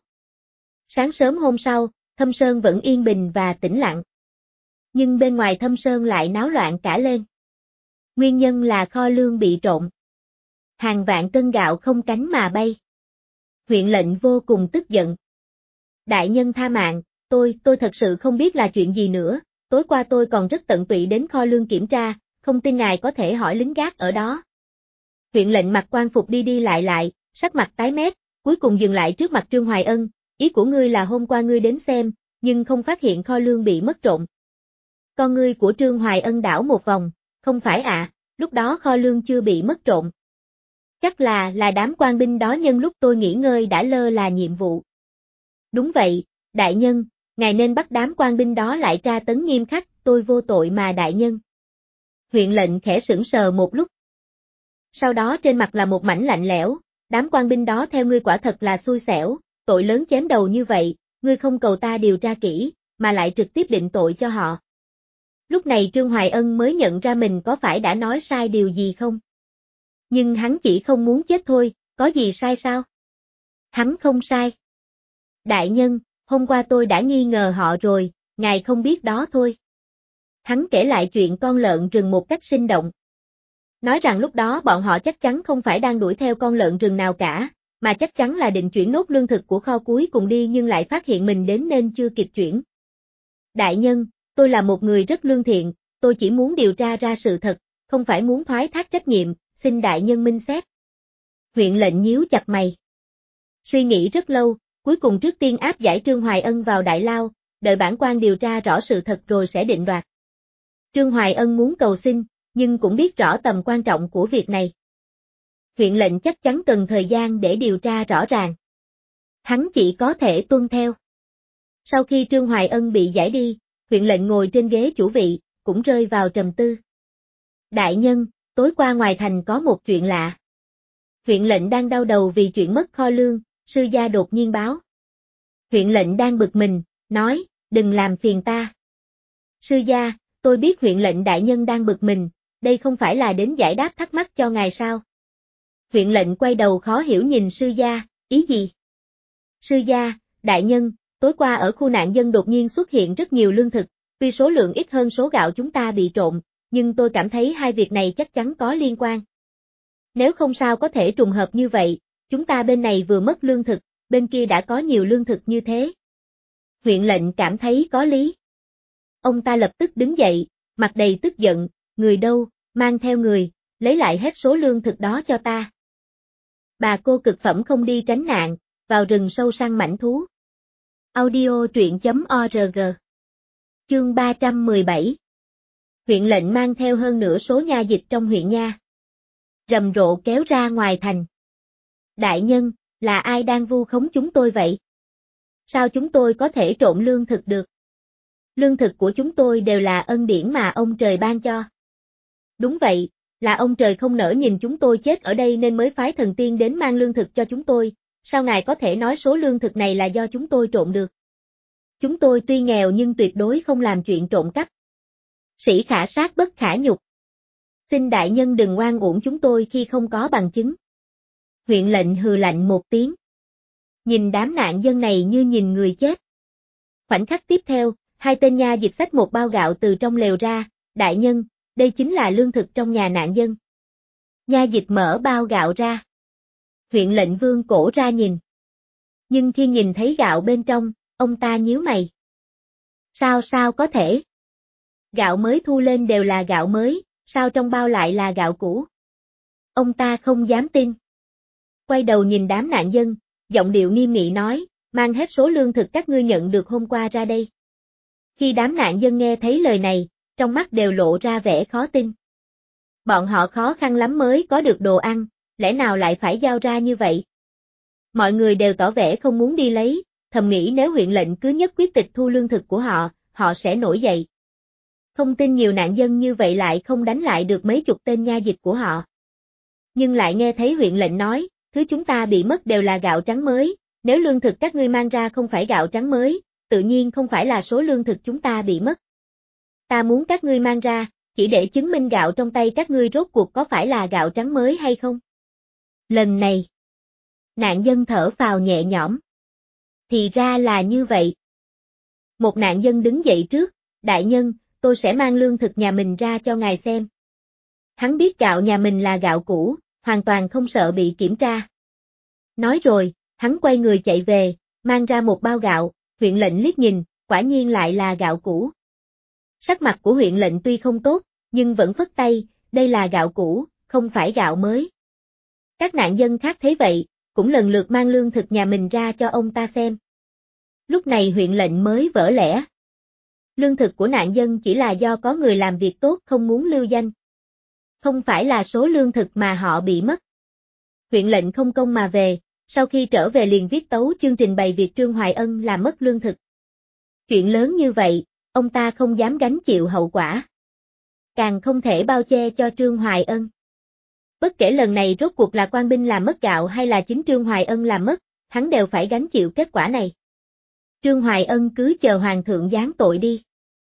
Sáng sớm hôm sau, Thâm Sơn vẫn yên bình và tĩnh lặng. Nhưng bên ngoài Thâm Sơn lại náo loạn cả lên. Nguyên nhân là kho lương bị trộm. Hàng vạn cân gạo không cánh mà bay. Huyện lệnh vô cùng tức giận. Đại nhân tha mạng, tôi, tôi thật sự không biết là chuyện gì nữa, tối qua tôi còn rất tận tụy đến kho lương kiểm tra, không tin ngài có thể hỏi lính gác ở đó. Huyện lệnh mặc quan phục đi đi lại lại, sắc mặt tái mét, cuối cùng dừng lại trước mặt Trương Hoài Ân, ý của ngươi là hôm qua ngươi đến xem, nhưng không phát hiện kho lương bị mất trộm. Con ngươi của Trương Hoài Ân đảo một vòng, không phải ạ, à, lúc đó kho lương chưa bị mất trộm. Chắc là, là đám quan binh đó nhân lúc tôi nghỉ ngơi đã lơ là nhiệm vụ. Đúng vậy, đại nhân, ngài nên bắt đám quan binh đó lại tra tấn nghiêm khắc, tôi vô tội mà đại nhân. Huyện lệnh khẽ sững sờ một lúc. Sau đó trên mặt là một mảnh lạnh lẽo, đám quan binh đó theo ngươi quả thật là xui xẻo, tội lớn chém đầu như vậy, ngươi không cầu ta điều tra kỹ, mà lại trực tiếp định tội cho họ. Lúc này Trương Hoài Ân mới nhận ra mình có phải đã nói sai điều gì không? Nhưng hắn chỉ không muốn chết thôi, có gì sai sao? Hắn không sai. Đại nhân, hôm qua tôi đã nghi ngờ họ rồi, ngài không biết đó thôi. Hắn kể lại chuyện con lợn rừng một cách sinh động. Nói rằng lúc đó bọn họ chắc chắn không phải đang đuổi theo con lợn rừng nào cả, mà chắc chắn là định chuyển nốt lương thực của kho cuối cùng đi nhưng lại phát hiện mình đến nên chưa kịp chuyển. Đại nhân, tôi là một người rất lương thiện, tôi chỉ muốn điều tra ra sự thật, không phải muốn thoái thác trách nhiệm, xin đại nhân minh xét. Huyện lệnh nhíu chặt mày. Suy nghĩ rất lâu, cuối cùng trước tiên áp giải Trương Hoài Ân vào đại lao, đợi bản quan điều tra rõ sự thật rồi sẽ định đoạt. Trương Hoài Ân muốn cầu xin, nhưng cũng biết rõ tầm quan trọng của việc này. Huyện lệnh chắc chắn cần thời gian để điều tra rõ ràng. Hắn chỉ có thể tuân theo. Sau khi Trương Hoài Ân bị giải đi, huyện lệnh ngồi trên ghế chủ vị, cũng rơi vào trầm tư. Đại nhân, tối qua ngoài thành có một chuyện lạ. Huyện lệnh đang đau đầu vì chuyện mất kho lương, sư gia đột nhiên báo. Huyện lệnh đang bực mình, nói, đừng làm phiền ta. Sư gia, tôi biết huyện lệnh đại nhân đang bực mình, đây không phải là đến giải đáp thắc mắc cho ngài sao? Huyện lệnh quay đầu khó hiểu nhìn sư gia, ý gì? Sư gia, đại nhân, tối qua ở khu nạn dân đột nhiên xuất hiện rất nhiều lương thực, tuy số lượng ít hơn số gạo chúng ta bị trộn, nhưng tôi cảm thấy hai việc này chắc chắn có liên quan. Nếu không sao có thể trùng hợp như vậy, chúng ta bên này vừa mất lương thực, bên kia đã có nhiều lương thực như thế. Huyện lệnh cảm thấy có lý. Ông ta lập tức đứng dậy, mặt đầy tức giận, người đâu, mang theo người, lấy lại hết số lương thực đó cho ta. Bà cô cực phẩm không đi tránh nạn, vào rừng sâu săn mãnh thú. Audio truyện chấm org Chương ba trăm mười bảy. Huyện lệnh mang theo hơn nửa số nha dịch trong huyện nha. Rầm rộ kéo ra ngoài thành. Đại nhân, là ai đang vu khống chúng tôi vậy? Sao chúng tôi có thể trộn lương thực được? Lương thực của chúng tôi đều là ân điển mà ông trời ban cho. Đúng vậy, là ông trời không nỡ nhìn chúng tôi chết ở đây nên mới phái thần tiên đến mang lương thực cho chúng tôi, sao ngài có thể nói số lương thực này là do chúng tôi trộn được? Chúng tôi tuy nghèo nhưng tuyệt đối không làm chuyện trộm cắp. Sĩ khả sát bất khả nhục. Xin đại nhân đừng oan uổng chúng tôi khi không có bằng chứng. Huyện lệnh hừ lạnh một tiếng. Nhìn đám nạn dân này như nhìn người chết. Khoảnh khắc tiếp theo, hai tên nha dịch xách một bao gạo từ trong lều ra, đại nhân, đây chính là lương thực trong nhà nạn dân. Nha dịch mở bao gạo ra. Huyện lệnh vương cổ ra nhìn. Nhưng khi nhìn thấy gạo bên trong, ông ta nhíu mày. Sao sao có thể? Gạo mới thu lên đều là gạo mới, sao trong bao lại là gạo cũ? Ông ta không dám tin. Quay đầu nhìn đám nạn dân, giọng điệu nghiêm nghị nói, mang hết số lương thực các ngươi nhận được hôm qua ra đây. Khi đám nạn dân nghe thấy lời này, trong mắt đều lộ ra vẻ khó tin. Bọn họ khó khăn lắm mới có được đồ ăn, lẽ nào lại phải giao ra như vậy? Mọi người đều tỏ vẻ không muốn đi lấy, thầm nghĩ nếu huyện lệnh cứ nhất quyết tịch thu lương thực của họ, họ sẽ nổi dậy. Không tin nhiều nạn dân như vậy lại không đánh lại được mấy chục tên nha dịch của họ. Nhưng lại nghe thấy huyện lệnh nói, thứ chúng ta bị mất đều là gạo trắng mới, nếu lương thực các ngươi mang ra không phải gạo trắng mới, tự nhiên không phải là số lương thực chúng ta bị mất. Ta muốn các ngươi mang ra, chỉ để chứng minh gạo trong tay các ngươi rốt cuộc có phải là gạo trắng mới hay không. Lần này, nạn dân thở phào nhẹ nhõm. Thì ra là như vậy. Một nạn dân đứng dậy trước, đại nhân, tôi sẽ mang lương thực nhà mình ra cho ngài xem. Hắn biết gạo nhà mình là gạo cũ, hoàn toàn không sợ bị kiểm tra. Nói rồi, hắn quay người chạy về, mang ra một bao gạo, huyện lệnh liếc nhìn, quả nhiên lại là gạo cũ. Sắc mặt của huyện lệnh tuy không tốt, nhưng vẫn phất tay, đây là gạo cũ, không phải gạo mới. Các nạn dân khác thấy vậy, cũng lần lượt mang lương thực nhà mình ra cho ông ta xem. Lúc này huyện lệnh mới vỡ lẽ. Lương thực của nạn dân chỉ là do có người làm việc tốt không muốn lưu danh. Không phải là số lương thực mà họ bị mất. Huyện lệnh không công mà về, sau khi trở về liền viết tấu chương trình bày việc Trương Hoài Ân làm mất lương thực. Chuyện lớn như vậy, ông ta không dám gánh chịu hậu quả. Càng không thể bao che cho Trương Hoài Ân. Bất kể lần này rốt cuộc là quan binh làm mất gạo hay là chính Trương Hoài Ân làm mất, hắn đều phải gánh chịu kết quả này. Trương Hoài Ân cứ chờ hoàng thượng giáng tội đi.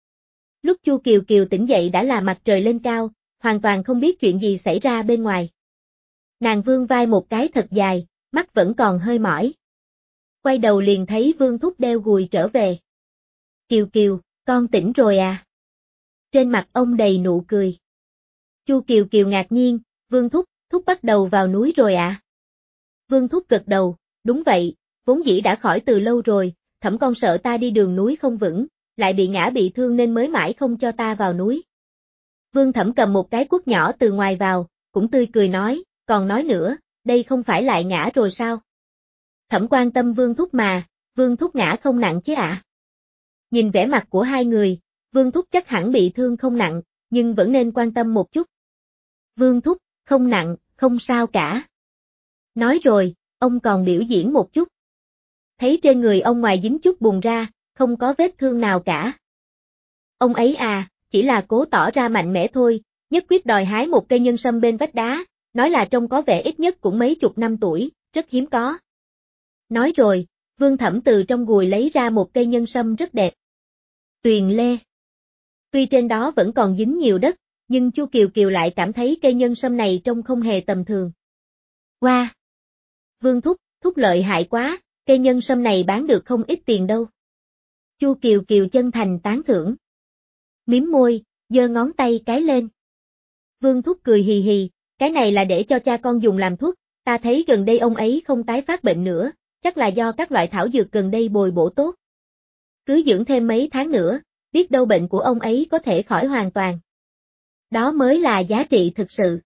Lúc Chu Kiều Kiều tỉnh dậy đã là mặt trời lên cao, hoàn toàn không biết chuyện gì xảy ra bên ngoài. Nàng vươn vai một cái thật dài, mắt vẫn còn hơi mỏi. Quay đầu liền thấy Vương Thúc đeo gùi trở về. Kiều Kiều, con tỉnh rồi à? Trên mặt ông đầy nụ cười. Chu Kiều Kiều ngạc nhiên, Vương Thúc, Thúc bắt đầu vào núi rồi à? Vương Thúc gật đầu, đúng vậy, vốn dĩ đã khỏi từ lâu rồi, Thẩm con sợ ta đi đường núi không vững, lại bị ngã bị thương nên mới mãi không cho ta vào núi. Vương Thẩm cầm một cái cuốc nhỏ từ ngoài vào, cũng tươi cười nói, còn nói nữa, đây không phải lại ngã rồi sao? Thẩm quan tâm Vương Thúc mà, Vương Thúc ngã không nặng chứ ạ? À? Nhìn vẻ mặt của hai người, Vương Thúc chắc hẳn bị thương không nặng, nhưng vẫn nên quan tâm một chút. Vương Thúc, không nặng, không sao cả. Nói rồi, ông còn biểu diễn một chút. Thấy trên người ông ngoài dính chút bùn ra, không có vết thương nào cả. Ông ấy à, chỉ là cố tỏ ra mạnh mẽ thôi, nhất quyết đòi hái một cây nhân sâm bên vách đá, nói là trông có vẻ ít nhất cũng mấy chục năm tuổi, rất hiếm có. Nói rồi, Vương Thẩm từ trong gùi lấy ra một cây nhân sâm rất đẹp. Tuyền lê. Tuy trên đó vẫn còn dính nhiều đất, nhưng Chu Kiều Kiều lại cảm thấy cây nhân sâm này trông không hề tầm thường. Wow! Vương Thúc, Thúc lợi hại quá, cây nhân sâm này bán được không ít tiền đâu. Chu Kiều Kiều chân thành tán thưởng. Mím môi, giơ ngón tay cái lên. Vương Thúc cười hì hì, cái này là để cho cha con dùng làm thuốc, ta thấy gần đây ông ấy không tái phát bệnh nữa, chắc là do các loại thảo dược gần đây bồi bổ tốt. Cứ dưỡng thêm mấy tháng nữa, biết đâu bệnh của ông ấy có thể khỏi hoàn toàn. Đó mới là giá trị thực sự.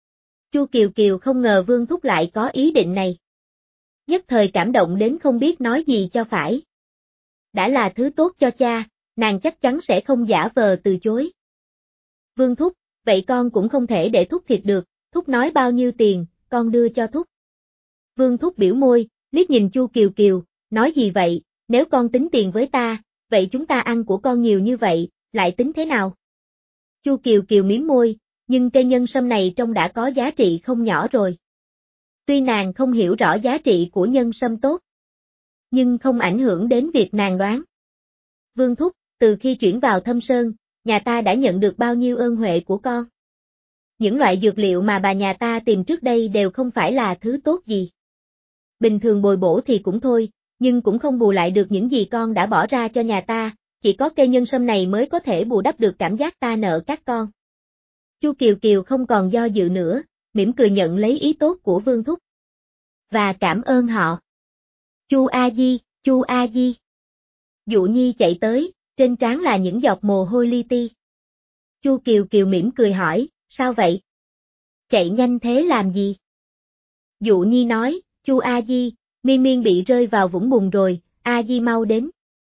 Chu Kiều Kiều không ngờ Vương Thúc lại có ý định này. Nhất thời cảm động đến không biết nói gì cho phải. Đã là thứ tốt cho cha, nàng chắc chắn sẽ không giả vờ từ chối. Vương thúc, vậy con cũng không thể để thúc thiệt được, thúc nói bao nhiêu tiền, con đưa cho thúc. Vương thúc biểu môi, liếc nhìn Chu Kiều Kiều, nói gì vậy, nếu con tính tiền với ta, vậy chúng ta ăn của con nhiều như vậy, lại tính thế nào? Chu Kiều Kiều mím môi, nhưng cây nhân sâm này trông đã có giá trị không nhỏ rồi. Tuy nàng không hiểu rõ giá trị của nhân sâm tốt, nhưng không ảnh hưởng đến việc nàng đoán. Vương thúc, từ khi chuyển vào Thâm Sơn, nhà ta đã nhận được bao nhiêu ơn huệ của con? Những loại dược liệu mà bà nhà ta tìm trước đây đều không phải là thứ tốt gì. Bình thường bồi bổ thì cũng thôi, nhưng cũng không bù lại được những gì con đã bỏ ra cho nhà ta, chỉ có cây nhân sâm này mới có thể bù đắp được cảm giác ta nợ các con. Chu Kiều Kiều không còn do dự nữa, mỉm cười nhận lấy ý tốt của Vương thúc. Và cảm ơn họ. Chu A Di, Chu A Di. Dụ Nhi chạy tới, trên trán là những giọt mồ hôi li ti. Chu Kiều Kiều mỉm cười hỏi, sao vậy? Chạy nhanh thế làm gì? Dụ Nhi nói, Chu A Di, Miên Miên bị rơi vào vũng bùn rồi, A Di mau đến.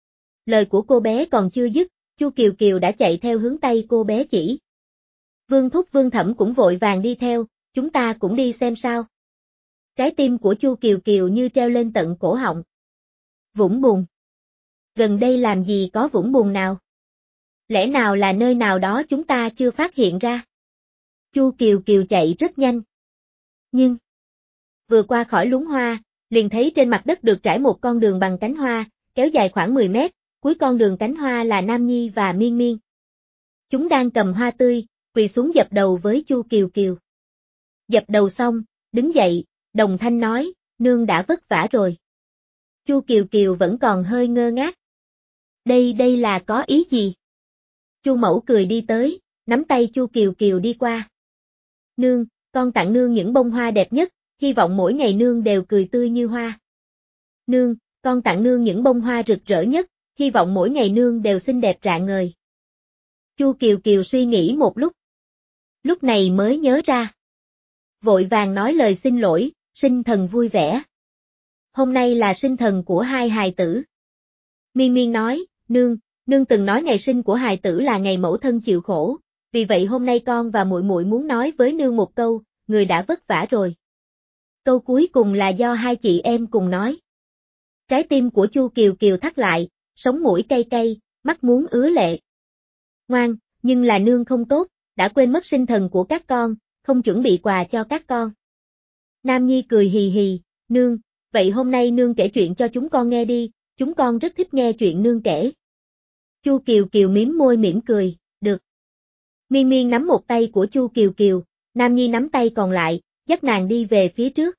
Lời của cô bé còn chưa dứt, Chu Kiều Kiều đã chạy theo hướng tay cô bé chỉ. Vương thúc Vương Thẩm cũng vội vàng đi theo, chúng ta cũng đi xem sao. Trái tim của Chu Kiều Kiều như treo lên tận cổ họng. Vũng bùn. Gần đây làm gì có vũng bùn nào? Lẽ nào là nơi nào đó chúng ta chưa phát hiện ra? Chu Kiều Kiều chạy rất nhanh. Nhưng, vừa qua khỏi luống hoa, liền thấy trên mặt đất được trải một con đường bằng cánh hoa, kéo dài khoảng mười mét, cuối con đường cánh hoa là Nam Nhi và Miên Miên. Chúng đang cầm hoa tươi, quỳ xuống dập đầu với Chu Kiều Kiều. Dập đầu xong, đứng dậy, đồng thanh nói, nương đã vất vả rồi. Chu Kiều Kiều vẫn còn hơi ngơ ngác. Đây đây là có ý gì? Chu Mẫu cười đi tới, nắm tay Chu Kiều Kiều đi qua. Nương, con tặng nương những bông hoa đẹp nhất, hy vọng mỗi ngày nương đều cười tươi như hoa. Nương, con tặng nương những bông hoa rực rỡ nhất, hy vọng mỗi ngày nương đều xinh đẹp rạng ngời. Chu Kiều Kiều suy nghĩ một lúc. Lúc này mới nhớ ra. Vội vàng nói lời xin lỗi, sinh thần vui vẻ. Hôm nay là sinh thần của hai hài tử. Miên Miên nói, nương, nương từng nói ngày sinh của hài tử là ngày mẫu thân chịu khổ, vì vậy hôm nay con và muội muội muốn nói với nương một câu, người đã vất vả rồi. Câu cuối cùng là do hai chị em cùng nói. Trái tim của Chu Kiều Kiều thắt lại, sống mũi cay cay, mắt muốn ứa lệ. Ngoan, nhưng là nương không tốt, đã quên mất sinh thần của các con, không chuẩn bị quà cho các con. Nam Nhi cười hì hì, nương, vậy hôm nay nương kể chuyện cho chúng con nghe đi, chúng con rất thích nghe chuyện nương kể. Chu Kiều Kiều mím môi mỉm cười, được. Miên Miên nắm một tay của Chu Kiều Kiều, Nam Nhi nắm tay còn lại, dắt nàng đi về phía trước.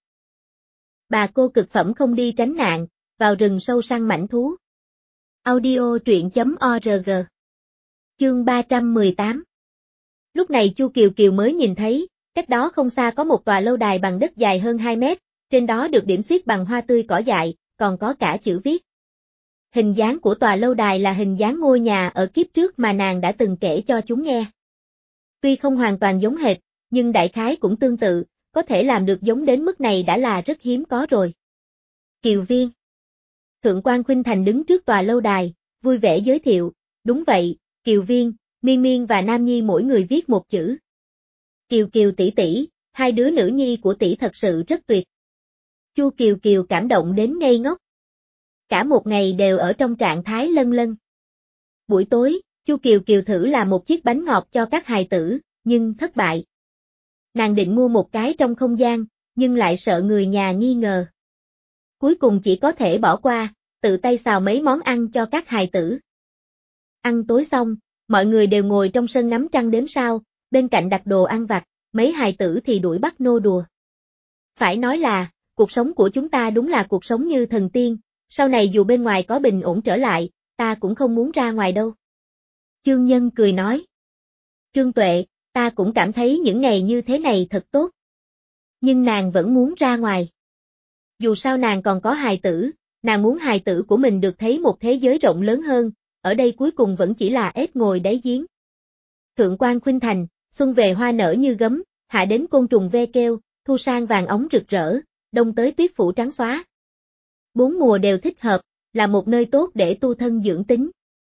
Bà cô cực phẩm không đi tránh nạn, vào rừng sâu săn mãnh thú. Audio truyện chấm org. Chương ba trăm mười tám. Lúc này Chu Kiều Kiều mới nhìn thấy, cách đó không xa có một tòa lâu đài bằng đất dài hơn hai mét, trên đó được điểm xuyết bằng hoa tươi cỏ dại, còn có cả chữ viết. Hình dáng của tòa lâu đài là hình dáng ngôi nhà ở kiếp trước mà nàng đã từng kể cho chúng nghe. Tuy không hoàn toàn giống hệt, nhưng đại khái cũng tương tự, có thể làm được giống đến mức này đã là rất hiếm có rồi. Kiều Viên. Thượng quan Khuynh Thành đứng trước tòa lâu đài, vui vẻ giới thiệu, đúng vậy, Kiều Viên, Miên Miên và Nam Nhi mỗi người viết một chữ. Kiều Kiều tỷ tỷ, hai đứa nữ nhi của tỷ thật sự rất tuyệt. Chu Kiều Kiều cảm động đến ngây ngốc. Cả một ngày đều ở trong trạng thái lân lân. Buổi tối, Chu Kiều Kiều thử làm một chiếc bánh ngọt cho các hài tử, nhưng thất bại. Nàng định mua một cái trong không gian, nhưng lại sợ người nhà nghi ngờ. Cuối cùng chỉ có thể bỏ qua, tự tay xào mấy món ăn cho các hài tử. Ăn tối xong, mọi người đều ngồi trong sân ngắm trăng đếm sao, bên cạnh đặt đồ ăn vặt, mấy hài tử thì đuổi bắt nô đùa. Phải nói là, cuộc sống của chúng ta đúng là cuộc sống như thần tiên, sau này dù bên ngoài có bình ổn trở lại, ta cũng không muốn ra ngoài đâu. Chương Nhân cười nói. Trương Tuệ, ta cũng cảm thấy những ngày như thế này thật tốt. Nhưng nàng vẫn muốn ra ngoài. Dù sao nàng còn có hài tử, nàng muốn hài tử của mình được thấy một thế giới rộng lớn hơn, ở đây cuối cùng vẫn chỉ là ếch ngồi đáy giếng. Thượng quan Khuynh Thành, xuân về hoa nở như gấm, hạ đến côn trùng ve kêu, thu sang vàng óng rực rỡ, đông tới tuyết phủ trắng xóa. Bốn mùa đều thích hợp, là một nơi tốt để tu thân dưỡng tính.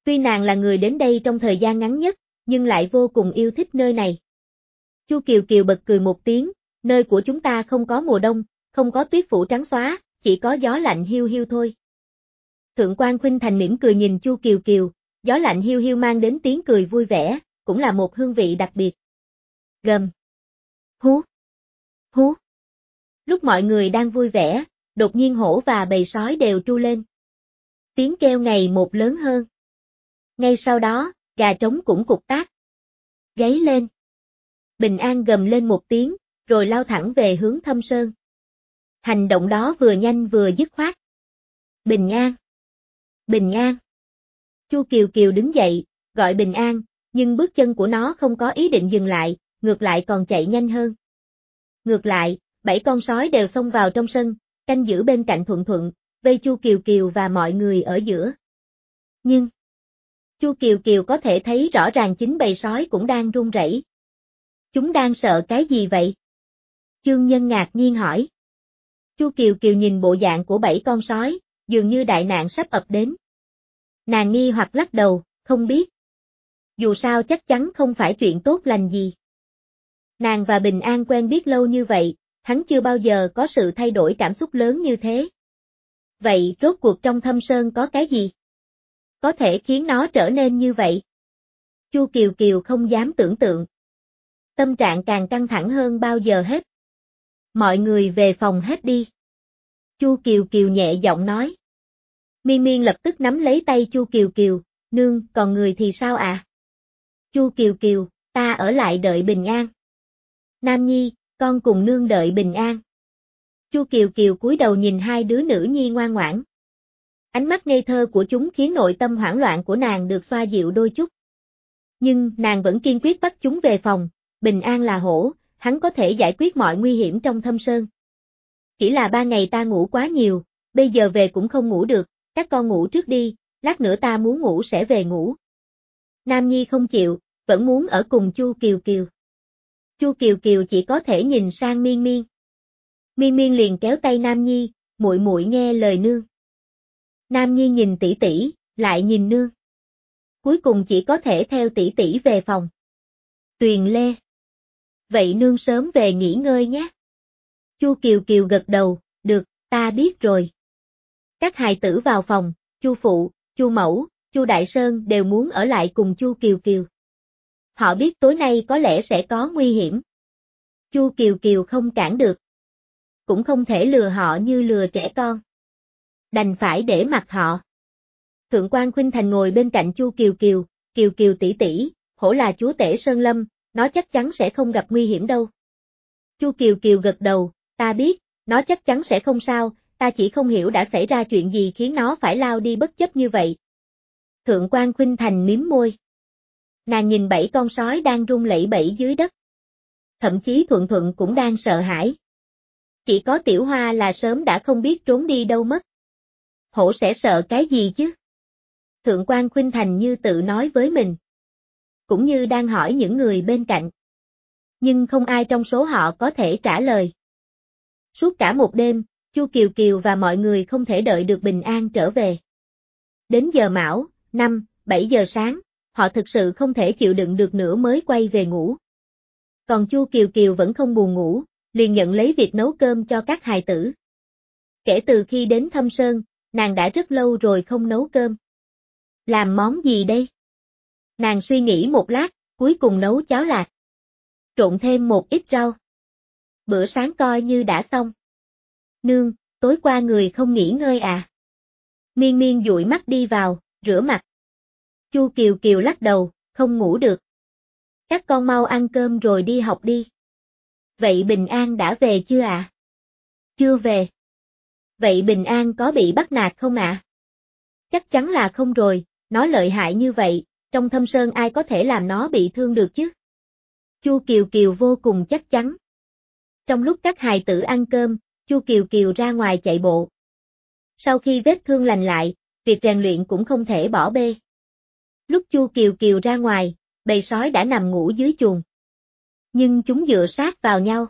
Tuy nàng là người đến đây trong thời gian ngắn nhất, nhưng lại vô cùng yêu thích nơi này. Chu Kiều Kiều bật cười một tiếng, nơi của chúng ta không có mùa đông, không có tuyết phủ trắng xóa, chỉ có gió lạnh hiu hiu thôi. Thượng quan Khuynh Thành mỉm cười nhìn Chu Kiều Kiều, gió lạnh hiu hiu mang đến tiếng cười vui vẻ, cũng là một hương vị đặc biệt. Gầm. Hú. Hú. Lúc mọi người đang vui vẻ, đột nhiên hổ và bầy sói đều tru lên. Tiếng kêu ngày một lớn hơn. Ngay sau đó, gà trống cũng cục tác. Gáy lên. Bình An gầm lên một tiếng, rồi lao thẳng về hướng Thâm Sơn. Hành động đó vừa nhanh vừa dứt khoát. Bình An. Bình An. Chu Kiều Kiều đứng dậy, gọi Bình An, nhưng bước chân của nó không có ý định dừng lại, ngược lại còn chạy nhanh hơn. Ngược lại, bảy con sói đều xông vào trong sân, canh giữ bên cạnh Thuận Thuận, vây Chu Kiều Kiều và mọi người ở giữa. Nhưng, Chu Kiều Kiều có thể thấy rõ ràng chính bầy sói cũng đang run rẩy. Chúng đang sợ cái gì vậy? Chương Nhân ngạc nhiên hỏi. Chu Kiều Kiều nhìn bộ dạng của bảy con sói, dường như đại nạn sắp ập đến. Nàng nghi hoặc lắc đầu, không biết. Dù sao chắc chắn không phải chuyện tốt lành gì. Nàng và Bình An quen biết lâu như vậy, hắn chưa bao giờ có sự thay đổi cảm xúc lớn như thế. Vậy rốt cuộc trong Thâm Sơn có cái gì? Có thể khiến nó trở nên như vậy? Chu Kiều Kiều không dám tưởng tượng. Tâm trạng càng căng thẳng hơn bao giờ hết. Mọi người về phòng hết đi. Chu Kiều Kiều nhẹ giọng nói. Miên Miên lập tức nắm lấy tay Chu Kiều Kiều, nương, còn người thì sao ạ? À? Chu Kiều Kiều, ta ở lại đợi Bình An. Nam Nhi, con cùng nương đợi Bình An. Chu Kiều Kiều cúi đầu nhìn hai đứa nữ nhi ngoan ngoãn. Ánh mắt ngây thơ của chúng khiến nội tâm hoảng loạn của nàng được xoa dịu đôi chút. Nhưng nàng vẫn kiên quyết bắt chúng về phòng, Bình An là hổ, hắn có thể giải quyết mọi nguy hiểm trong Thâm Sơn. Chỉ là ba ngày ta ngủ quá nhiều, bây giờ về cũng không ngủ được, các con ngủ trước đi, lát nữa ta muốn ngủ sẽ về ngủ. Nam Nhi không chịu, vẫn muốn ở cùng Chu Kiều Kiều. Chu Kiều Kiều chỉ có thể nhìn sang Miên Miên. Miên Miên liền kéo tay Nam Nhi, muội muội nghe lời nương. Nam Nhi nhìn tỷ tỷ, lại nhìn nương. Cuối cùng chỉ có thể theo tỷ tỷ về phòng. Tuyền Lê. Vậy nương sớm về nghỉ ngơi nhé. Chu Kiều Kiều gật đầu, được, ta biết rồi. Các hài tử vào phòng, Chu phụ, Chu mẫu, Chu Đại Sơn đều muốn ở lại cùng Chu Kiều Kiều. Họ biết tối nay có lẽ sẽ có nguy hiểm. Chu Kiều Kiều không cản được. Cũng không thể lừa họ như lừa trẻ con. Đành phải để mặc họ. Thượng quan Khuynh Thành ngồi bên cạnh Chu Kiều Kiều, Kiều Kiều tỷ tỷ, hổ là chúa tể Sơn Lâm, nó chắc chắn sẽ không gặp nguy hiểm đâu. Chu Kiều Kiều gật đầu, ta biết, nó chắc chắn sẽ không sao, ta chỉ không hiểu đã xảy ra chuyện gì khiến nó phải lao đi bất chấp như vậy. Thượng quan Khuynh Thành mím môi. Nàng nhìn bảy con sói đang rung lẩy bẩy dưới đất. Thậm chí Thuận Thuận cũng đang sợ hãi. Chỉ có Tiểu Hoa là sớm đã không biết trốn đi đâu mất. Hổ sẽ sợ cái gì chứ? Thượng quan Khuynh Thành như tự nói với mình. Cũng như đang hỏi những người bên cạnh. Nhưng không ai trong số họ có thể trả lời. Suốt cả một đêm, Chu Kiều Kiều và mọi người không thể đợi được Bình An trở về. Đến giờ mão, năm, bảy giờ sáng, họ thực sự không thể chịu đựng được nữa mới quay về ngủ. Còn Chu Kiều Kiều vẫn không buồn ngủ, liền nhận lấy việc nấu cơm cho các hài tử. Kể từ khi đến Thâm Sơn, nàng đã rất lâu rồi không nấu cơm. Làm món gì đây? Nàng suy nghĩ một lát, cuối cùng nấu cháo lạc. Trộn thêm một ít rau. Bữa sáng coi như đã xong. Nương, tối qua người không nghỉ ngơi à? Miên Miên dụi mắt đi vào, rửa mặt. Chu Kiều Kiều lắc đầu, không ngủ được. Các con mau ăn cơm rồi đi học đi. Vậy Bình An đã về chưa ạ? À? Chưa về. Vậy Bình An có bị bắt nạt không ạ? À? Chắc chắn là không rồi, nó lợi hại như vậy, trong Thâm Sơn ai có thể làm nó bị thương được chứ? Chu Kiều Kiều vô cùng chắc chắn. Trong lúc các hài tử ăn cơm, Chu Kiều Kiều ra ngoài chạy bộ. Sau khi vết thương lành lại, việc rèn luyện cũng không thể bỏ bê. Lúc Chu Kiều Kiều ra ngoài, bầy sói đã nằm ngủ dưới chuồng. Nhưng chúng dựa sát vào nhau.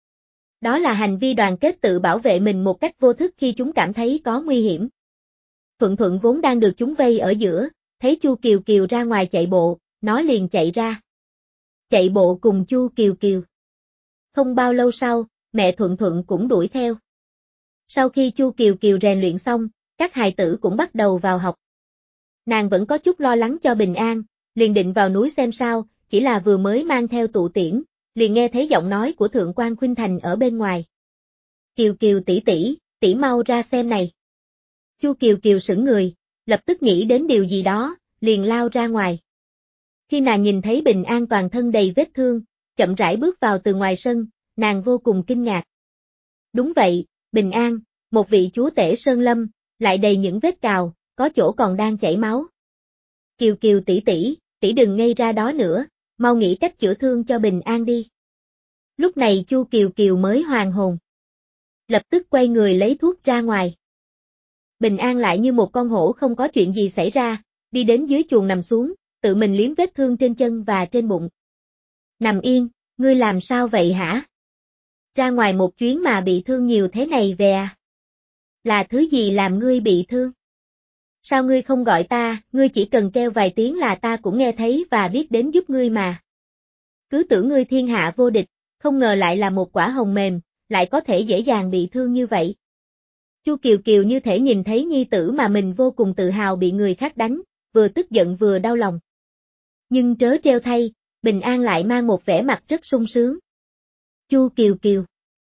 Đó là hành vi đoàn kết tự bảo vệ mình một cách vô thức khi chúng cảm thấy có nguy hiểm. Thuận Thuận vốn đang được chúng vây ở giữa, thấy Chu Kiều Kiều ra ngoài chạy bộ, nó liền chạy ra. Chạy bộ cùng Chu Kiều Kiều. Không bao lâu sau, mẹ Thuận Thuận cũng đuổi theo. Sau khi Chu Kiều Kiều rèn luyện xong, các hài tử cũng bắt đầu vào học. Nàng vẫn có chút lo lắng cho bình an, liền định vào núi xem sao, chỉ là vừa mới mang theo tụ tiễn, liền nghe thấy giọng nói của Thượng quan Khuynh Thành ở bên ngoài. Kiều Kiều tỷ tỷ, tỷ mau ra xem này. Chu Kiều Kiều sững người, lập tức nghĩ đến điều gì đó, liền lao ra ngoài. Khi nàng nhìn thấy Bình An toàn thân đầy vết thương, chậm rãi bước vào từ ngoài sân, nàng vô cùng kinh ngạc. Đúng vậy, Bình An, một vị chúa tể sơn lâm, lại đầy những vết cào, có chỗ còn đang chảy máu. Kiều Kiều tỷ tỷ, tỷ đừng ngây ra đó nữa, mau nghĩ cách chữa thương cho Bình An đi. Lúc này Chu Kiều Kiều mới hoàn hồn. Lập tức quay người lấy thuốc ra ngoài. Bình An lại như một con hổ không có chuyện gì xảy ra, đi đến dưới chuồng nằm xuống, tự mình liếm vết thương trên chân và trên bụng. Nằm yên, ngươi làm sao vậy hả? Ra ngoài một chuyến mà bị thương nhiều thế này về à? Là thứ gì làm ngươi bị thương? Sao ngươi không gọi ta, ngươi chỉ cần kêu vài tiếng là ta cũng nghe thấy và biết đến giúp ngươi mà. Cứ tưởng ngươi thiên hạ vô địch, không ngờ lại là một quả hồng mềm, lại có thể dễ dàng bị thương như vậy. Chu Kiều Kiều như thể nhìn thấy nhi tử mà mình vô cùng tự hào bị người khác đánh, vừa tức giận vừa đau lòng. Nhưng trớ trêu thay, Bình An lại mang một vẻ mặt rất sung sướng. Chu Kiều Kiều.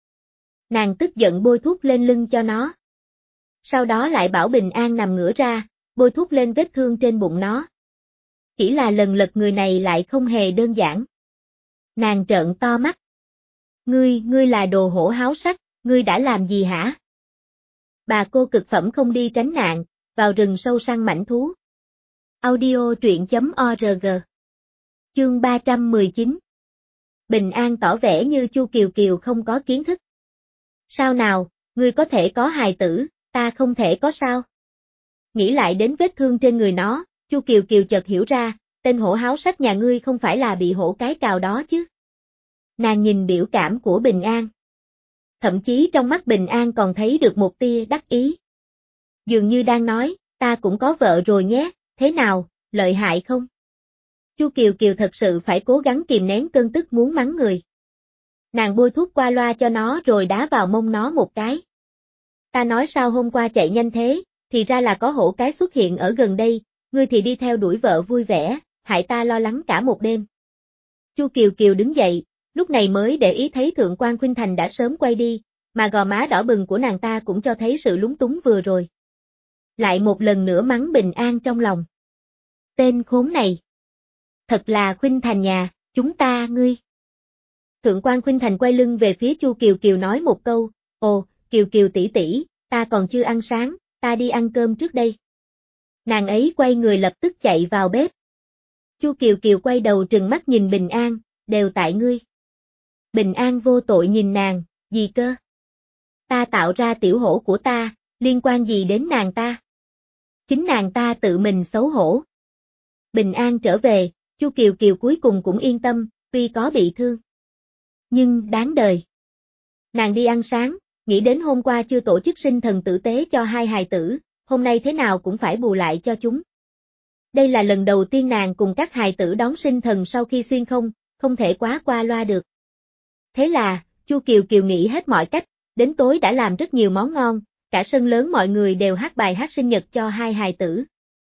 Nàng tức giận bôi thuốc lên lưng cho nó. Sau đó lại bảo Bình An nằm ngửa ra, bôi thuốc lên vết thương trên bụng nó. Chỉ là lần lật người này lại không hề đơn giản. Nàng trợn to mắt. Ngươi, ngươi là đồ hổ háo sắc, ngươi đã làm gì hả? Bà cô cực phẩm không đi tránh nạn, vào rừng sâu săn mãnh thú. Audio truyện chấm org. Chương ba trăm mười chín. Bình An tỏ vẻ như Chu Kiều Kiều không có kiến thức. Sao nào, ngươi có thể có hài tử, ta không thể có sao? Nghĩ lại đến vết thương trên người nó, Chu Kiều Kiều chợt hiểu ra, tên hổ háo sắc nhà ngươi không phải là bị hổ cái cào đó chứ. Nàng nhìn biểu cảm của Bình An. Thậm chí trong mắt Bình An còn thấy được một tia đắc ý. Dường như đang nói, ta cũng có vợ rồi nhé, thế nào, lợi hại không? Chu Kiều Kiều thật sự phải cố gắng kìm nén cơn tức muốn mắng người. Nàng bôi thuốc qua loa cho nó rồi đá vào mông nó một cái. Ta nói sao hôm qua chạy nhanh thế, thì ra là có hổ cái xuất hiện ở gần đây, ngươi thì đi theo đuổi vợ vui vẻ, hại ta lo lắng cả một đêm. Chu Kiều Kiều đứng dậy, lúc này mới để ý thấy Thượng quan Khuynh Thành đã sớm quay đi, mà gò má đỏ bừng của nàng ta cũng cho thấy sự lúng túng vừa rồi. Lại một lần nữa mắng Bình An trong lòng. Tên khốn này. Thật là Khuynh Thành nhà, chúng ta ngươi. Thượng quan Khuynh Thành quay lưng về phía Chu Kiều Kiều nói một câu, ồ, Kiều Kiều tỷ tỷ, ta còn chưa ăn sáng, ta đi ăn cơm trước đây. Nàng ấy quay người lập tức chạy vào bếp. Chu Kiều Kiều quay đầu trừng mắt nhìn Bình An, đều tại ngươi. Bình An vô tội nhìn nàng, gì cơ? Ta tạo ra tiểu hổ của ta, liên quan gì đến nàng ta? Chính nàng ta tự mình xấu hổ. Bình An trở về, Chu Kiều Kiều cuối cùng cũng yên tâm, tuy có bị thương. Nhưng đáng đời. Nàng đi ăn sáng, nghĩ đến hôm qua chưa tổ chức sinh thần tử tế cho hai hài tử, hôm nay thế nào cũng phải bù lại cho chúng. Đây là lần đầu tiên nàng cùng các hài tử đón sinh thần sau khi xuyên không, không thể quá qua loa được. Thế là, Chu Kiều Kiều nghĩ hết mọi cách, đến tối đã làm rất nhiều món ngon, cả sân lớn mọi người đều hát bài hát sinh nhật cho hai hài tử.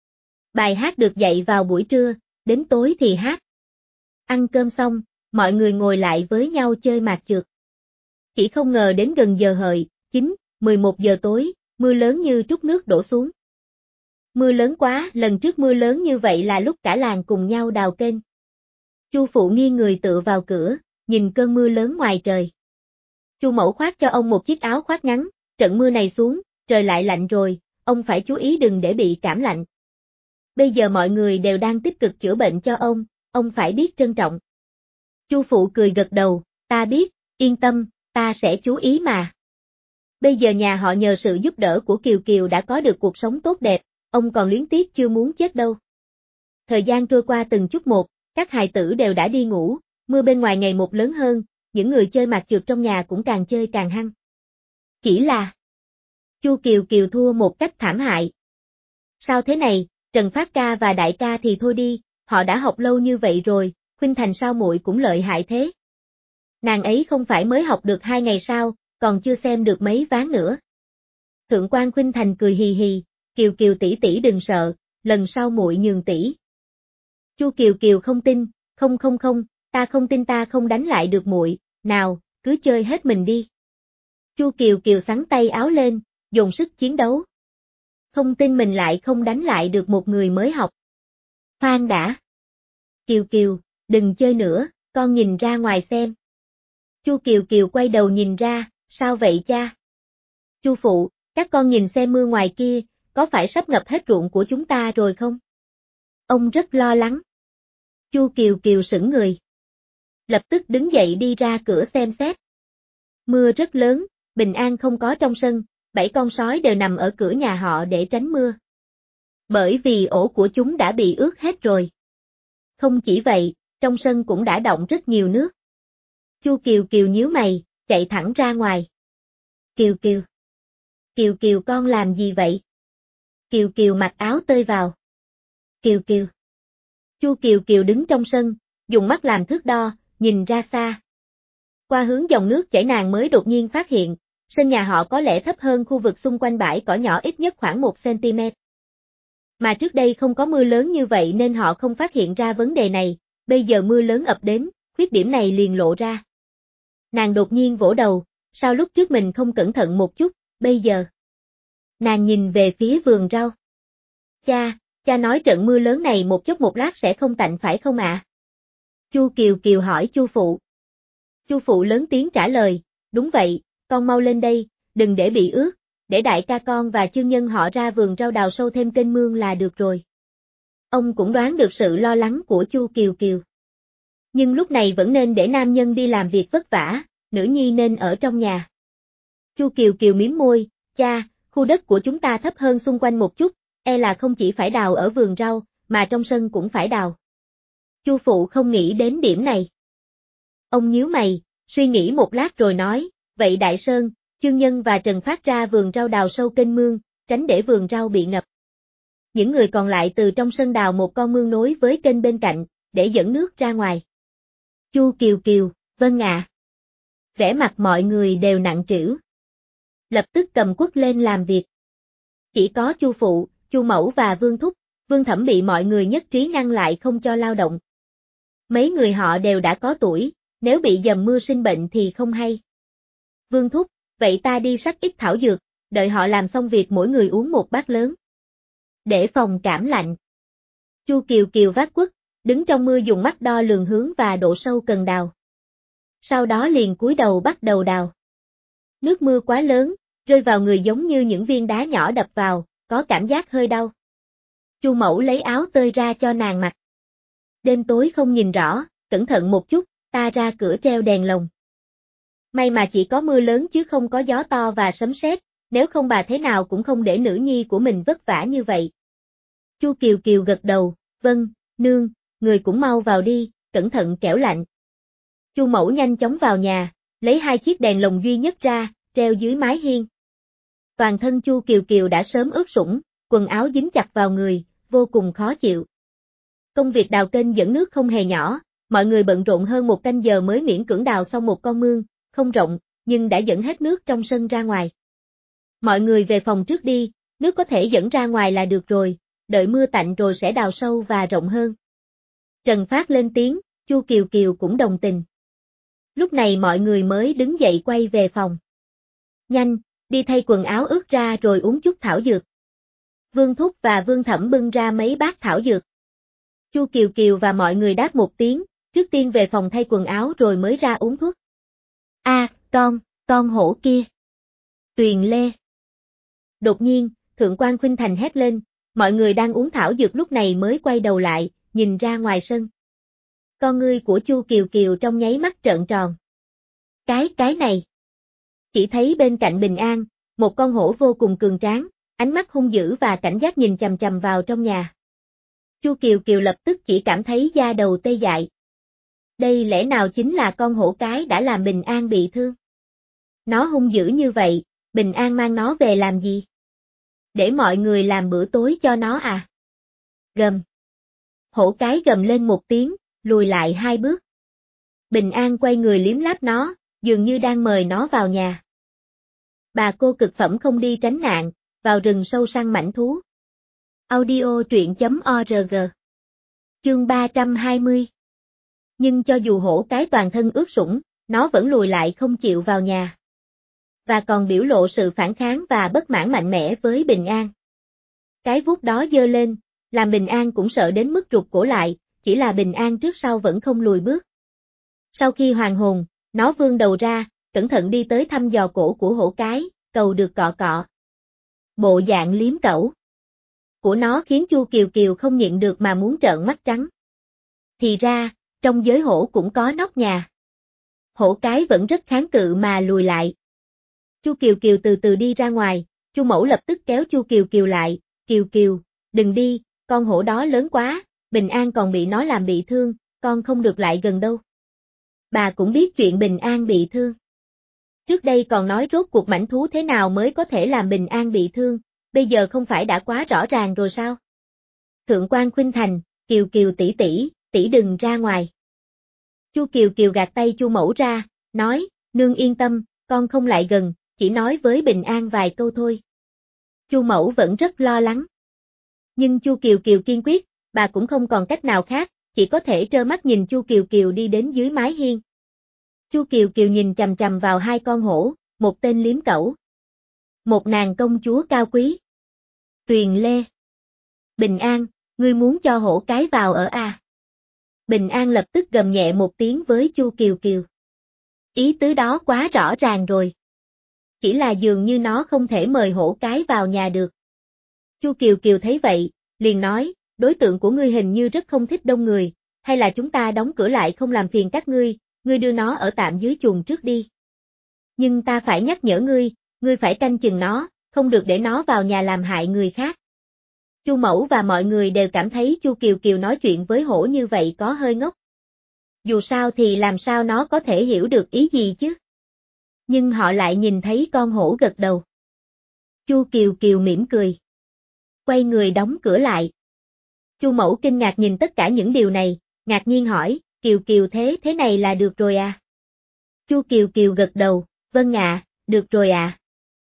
Bài hát được dạy vào buổi trưa, đến tối thì hát. Ăn cơm xong, mọi người ngồi lại với nhau chơi mạt chược. Chỉ không ngờ đến gần giờ hợi, chín, mười một giờ tối, mưa lớn như trút nước đổ xuống. Mưa lớn quá, lần trước mưa lớn như vậy là lúc cả làng cùng nhau đào kênh. Chu phụ nghiêng người tựa vào cửa, nhìn cơn mưa lớn ngoài trời. Chu mẫu khoác cho ông một chiếc áo khoác ngắn, trận mưa này xuống, trời lại lạnh rồi, ông phải chú ý đừng để bị cảm lạnh. Bây giờ mọi người đều đang tích cực chữa bệnh cho ông, ông phải biết trân trọng. Chu phụ cười gật đầu, ta biết, yên tâm, ta sẽ chú ý mà. Bây giờ nhà họ nhờ sự giúp đỡ của Kiều Kiều đã có được cuộc sống tốt đẹp, ông còn luyến tiếc chưa muốn chết đâu. Thời gian trôi qua từng chút một, các hài tử đều đã đi ngủ, mưa bên ngoài ngày một lớn hơn, những người chơi mạt chược trong nhà cũng càng chơi càng hăng. Chỉ là Chu Kiều Kiều thua một cách thảm hại. Sao thế này, Trần Phát ca và đại ca thì thôi đi, họ đã học lâu như vậy rồi, Khuynh Thành sao muội cũng lợi hại thế. Nàng ấy không phải mới học được hai ngày sao, còn chưa xem được mấy ván nữa. Thượng quan Khuynh Thành cười hì hì, Kiều Kiều tỷ tỷ đừng sợ, lần sau muội nhường tỷ. Chu Kiều Kiều không tin, không không không, ta không tin ta không đánh lại được muội, nào, cứ chơi hết mình đi. Chu Kiều Kiều xắn tay áo lên, dồn sức chiến đấu. Không tin mình lại không đánh lại được một người mới học. Khoan đã. Kiều Kiều, đừng chơi nữa, con nhìn ra ngoài xem. Chu Kiều Kiều quay đầu nhìn ra, sao vậy cha? Chu phụ, các con nhìn xem mưa ngoài kia, có phải sắp ngập hết ruộng của chúng ta rồi không? Ông rất lo lắng. Chu Kiều Kiều sững người. Lập tức đứng dậy đi ra cửa xem xét. Mưa rất lớn, Bình An không có trong sân, bảy con sói đều nằm ở cửa nhà họ để tránh mưa. Bởi vì ổ của chúng đã bị ướt hết rồi. Không chỉ vậy, trong sân cũng đã đọng rất nhiều nước. Chu Kiều Kiều nhíu mày, chạy thẳng ra ngoài. Kiều Kiều. Kiều Kiều con làm gì vậy? Kiều Kiều mặc áo tơi vào. Kiều Kiều. Chu Kiều Kiều đứng trong sân, dùng mắt làm thước đo, nhìn ra xa. Qua hướng dòng nước chảy nàng mới đột nhiên phát hiện, sân nhà họ có lẽ thấp hơn khu vực xung quanh bãi cỏ nhỏ ít nhất khoảng một xăng-ti-mét. Mà trước đây không có mưa lớn như vậy nên họ không phát hiện ra vấn đề này, bây giờ mưa lớn ập đến, khuyết điểm này liền lộ ra. Nàng đột nhiên vỗ đầu, sao lúc trước mình không cẩn thận một chút, bây giờ. Nàng nhìn về phía vườn rau. Cha, cha nói trận mưa lớn này một chốc một lát sẽ không tạnh phải không ạ? À? Chu Kiều Kiều hỏi Chu phụ. Chu phụ lớn tiếng trả lời, đúng vậy, con mau lên đây, đừng để bị ướt, để đại ca con và chương nhân họ ra vườn rau đào sâu thêm kênh mương là được rồi. Ông cũng đoán được sự lo lắng của Chu Kiều Kiều. Nhưng lúc này vẫn nên để nam nhân đi làm việc vất vả, nữ nhi nên ở trong nhà. Chu Kiều Kiều mím môi, cha, khu đất của chúng ta thấp hơn xung quanh một chút, e là không chỉ phải đào ở vườn rau, mà trong sân cũng phải đào. Chu phụ không nghĩ đến điểm này. Ông nhíu mày, suy nghĩ một lát rồi nói, vậy Đại Sơn, Chương Nhân và Trần Phát ra vườn rau đào sâu kênh mương, tránh để vườn rau bị ngập. Những người còn lại từ trong sân đào một con mương nối với kênh bên cạnh, để dẫn nước ra ngoài. Chu Kiều Kiều, vâng ạ. Vẻ mặt mọi người đều nặng trĩu. Lập tức cầm quất lên làm việc. Chỉ có Chu phụ, Chu mẫu và Vương Thúc, Vương Thẩm bị mọi người nhất trí ngăn lại không cho lao động. Mấy người họ đều đã có tuổi, nếu bị dầm mưa sinh bệnh thì không hay. Vương Thúc, vậy ta đi sắc ít thảo dược, đợi họ làm xong việc mỗi người uống một bát lớn. Để phòng cảm lạnh. Chu Kiều Kiều vác quất, đứng trong mưa dùng mắt đo lường hướng và độ sâu cần đào. Sau đó liền cúi đầu bắt đầu đào. Nước mưa quá lớn, rơi vào người giống như những viên đá nhỏ đập vào, có cảm giác hơi đau. Chu mẫu lấy áo tơi ra cho nàng mặc. Đêm tối không nhìn rõ, cẩn thận một chút, ta ra cửa treo đèn lồng. May mà chỉ có mưa lớn chứ không có gió to và sấm sét, nếu không bà thế nào cũng không để nữ nhi của mình vất vả như vậy. Chu Kiều Kiều gật đầu, vâng, nương, người cũng mau vào đi, cẩn thận kẻo lạnh. Chu mẫu nhanh chóng vào nhà, lấy hai chiếc đèn lồng duy nhất ra, treo dưới mái hiên. Toàn thân Chu Kiều Kiều đã sớm ướt sũng, quần áo dính chặt vào người, vô cùng khó chịu. Công việc đào kênh dẫn nước không hề nhỏ, mọi người bận rộn hơn một canh giờ mới miễn cưỡng đào xong một con mương, không rộng, nhưng đã dẫn hết nước trong sân ra ngoài. Mọi người về phòng trước đi, nước có thể dẫn ra ngoài là được rồi, đợi mưa tạnh rồi sẽ đào sâu và rộng hơn. Trần Phát lên tiếng, Chu Kiều Kiều cũng đồng tình. Lúc này mọi người mới đứng dậy quay về phòng. Nhanh, đi thay quần áo ướt ra rồi uống chút thảo dược. Vương Thúc và Vương Thẩm bưng ra mấy bát thảo dược. Chu Kiều Kiều và mọi người đáp một tiếng, trước tiên về phòng thay quần áo rồi mới ra uống thuốc. A, à, con, con hổ kia. Tuyền Lê. Đột nhiên, Thượng quan Khuynh Thành hét lên, mọi người đang uống thảo dược lúc này mới quay đầu lại, nhìn ra ngoài sân. Con ngươi của Chu Kiều Kiều trong nháy mắt trợn tròn. Cái, cái này. Chỉ thấy bên cạnh Bình An, một con hổ vô cùng cường tráng, ánh mắt hung dữ và cảnh giác nhìn chằm chằm vào trong nhà. Chu Kiều Kiều lập tức chỉ cảm thấy da đầu tê dại. Đây lẽ nào chính là con hổ cái đã làm Bình An bị thương? Nó hung dữ như vậy, Bình An mang nó về làm gì? Để mọi người làm bữa tối cho nó à? Gầm. Hổ cái gầm lên một tiếng, lùi lại hai bước. Bình An quay người liếm láp nó, dường như đang mời nó vào nhà. Bà cô cực phẩm không đi tránh nạn, vào rừng sâu săn mãnh thú. Audio truyện chấm org. Chương ba trăm hai mươi. Nhưng cho dù hổ cái toàn thân ướt sũng, nó vẫn lùi lại không chịu vào nhà. Và còn biểu lộ sự phản kháng và bất mãn mạnh mẽ với Bình An. Cái vuốt đó giơ lên, làm Bình An cũng sợ đến mức rụt cổ lại, chỉ là Bình An trước sau vẫn không lùi bước. Sau khi hoàn hồn, nó vươn đầu ra, cẩn thận đi tới thăm dò cổ của hổ cái, cầu được cọ cọ. Bộ dạng liếm cẩu của nó khiến Chu Kiều Kiều không nhịn được mà muốn trợn mắt trắng. Thì ra, trong giới hổ cũng có nóc nhà. Hổ cái vẫn rất kháng cự mà lùi lại. Chu Kiều Kiều từ từ đi ra ngoài, Chu Mẫu lập tức kéo Chu Kiều Kiều lại, Kiều Kiều, đừng đi, con hổ đó lớn quá, Bình An còn bị nó làm bị thương, con không được lại gần đâu. Bà cũng biết chuyện Bình An bị thương. Trước đây còn nói rốt cuộc mãnh thú thế nào mới có thể làm Bình An bị thương, bây giờ không phải đã quá rõ ràng rồi sao? Thượng quan Khuynh Thành, Kiều Kiều tỷ tỷ, tỷ đừng ra ngoài. Chu Kiều Kiều gạt tay Chu Mẫu ra, nói, nương yên tâm, con không lại gần, chỉ nói với Bình An vài câu thôi. Chu Mẫu vẫn rất lo lắng. Nhưng Chu Kiều Kiều kiên quyết, bà cũng không còn cách nào khác, chỉ có thể trơ mắt nhìn Chu Kiều Kiều đi đến dưới mái hiên. Chu Kiều Kiều nhìn chằm chằm vào hai con hổ, một tên liếm cẩu. Một nàng công chúa cao quý. Tuyền Lê. Bình An, ngươi muốn cho hổ cái vào ở à? Bình An lập tức gầm nhẹ một tiếng với Chu Kiều Kiều. Ý tứ đó quá rõ ràng rồi. Chỉ là dường như nó không thể mời hổ cái vào nhà được. Chu Kiều Kiều thấy vậy, liền nói, đối tượng của ngươi hình như rất không thích đông người, hay là chúng ta đóng cửa lại không làm phiền các ngươi, ngươi đưa nó ở tạm dưới chuồng trước đi. Nhưng ta phải nhắc nhở ngươi, ngươi phải canh chừng nó, không được để nó vào nhà làm hại người khác. Chu Mẫu và mọi người đều cảm thấy Chu Kiều Kiều nói chuyện với hổ như vậy có hơi ngốc. Dù sao thì làm sao nó có thể hiểu được ý gì chứ? Nhưng họ lại nhìn thấy con hổ gật đầu. Chu Kiều Kiều mỉm cười. Quay người đóng cửa lại. Chu Mẫu kinh ngạc nhìn tất cả những điều này, ngạc nhiên hỏi, Kiều Kiều thế thế này là được rồi à? Chu Kiều Kiều gật đầu, vâng ạ, được rồi ạ. À.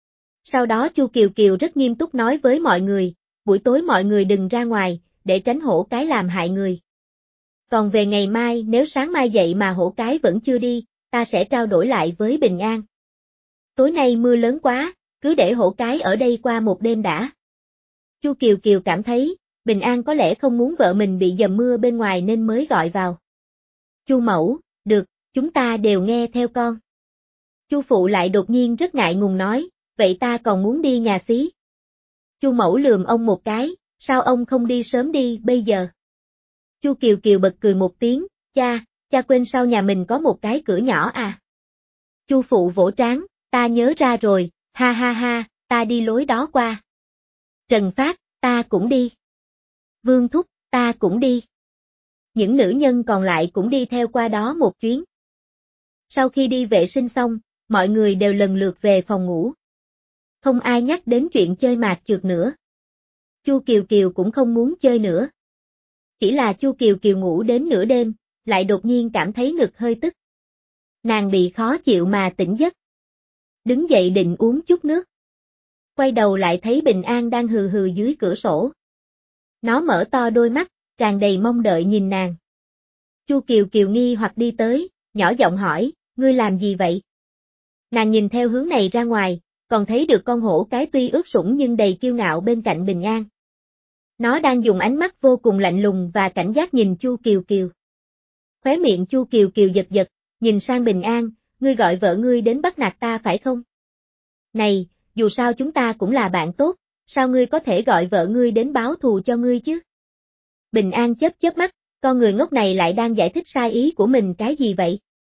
Sau đó Chu Kiều Kiều rất nghiêm túc nói với mọi người, buổi tối mọi người đừng ra ngoài, để tránh hổ cái làm hại người. Còn về ngày mai nếu sáng mai dậy mà hổ cái vẫn chưa đi, ta sẽ trao đổi lại với Bình An. Tối nay mưa lớn quá, cứ để hổ cái ở đây qua một đêm đã. Chu Kiều Kiều cảm thấy, Bình An có lẽ không muốn vợ mình bị dầm mưa bên ngoài nên mới gọi vào. Chu Mẫu, được, chúng ta đều nghe theo con. Chu Phụ lại đột nhiên rất ngại ngùng nói, vậy ta còn muốn đi nhà xí. Chu Mẫu lườm ông một cái, sao ông không đi sớm đi bây giờ? Chu Kiều Kiều bật cười một tiếng, cha, cha quên sao nhà mình có một cái cửa nhỏ à? Chu Phụ vỗ trán, ta nhớ ra rồi, ha ha ha, ta đi lối đó qua. Trần Phát, ta cũng đi. Vương Thúc, ta cũng đi. Những nữ nhân còn lại cũng đi theo qua đó một chuyến. Sau khi đi vệ sinh xong, mọi người đều lần lượt về phòng ngủ. Không ai nhắc đến chuyện chơi mạt trượt nữa. Chu Kiều Kiều cũng không muốn chơi nữa. Chỉ là Chu Kiều Kiều ngủ đến nửa đêm, lại đột nhiên cảm thấy ngực hơi tức. Nàng bị khó chịu mà tỉnh giấc. Đứng dậy định uống chút nước. Quay đầu lại thấy Bình An đang hừ hừ dưới cửa sổ. Nó mở to đôi mắt, tràn đầy mong đợi nhìn nàng. Chu Kiều Kiều nghi hoặc đi tới, nhỏ giọng hỏi, ngươi làm gì vậy? Nàng nhìn theo hướng này ra ngoài, còn thấy được con hổ cái tuy ướt sũng nhưng đầy kiêu ngạo bên cạnh Bình An. Nó đang dùng ánh mắt vô cùng lạnh lùng và cảnh giác nhìn Chu Kiều Kiều. Khóe miệng Chu Kiều Kiều giật giật, nhìn sang Bình An, ngươi gọi vợ ngươi đến bắt nạt ta phải không? Này, dù sao chúng ta cũng là bạn tốt, sao ngươi có thể gọi vợ ngươi đến báo thù cho ngươi chứ? Bình An chớp chớp mắt, con người ngốc này lại đang giải thích sai ý của mình cái gì vậy?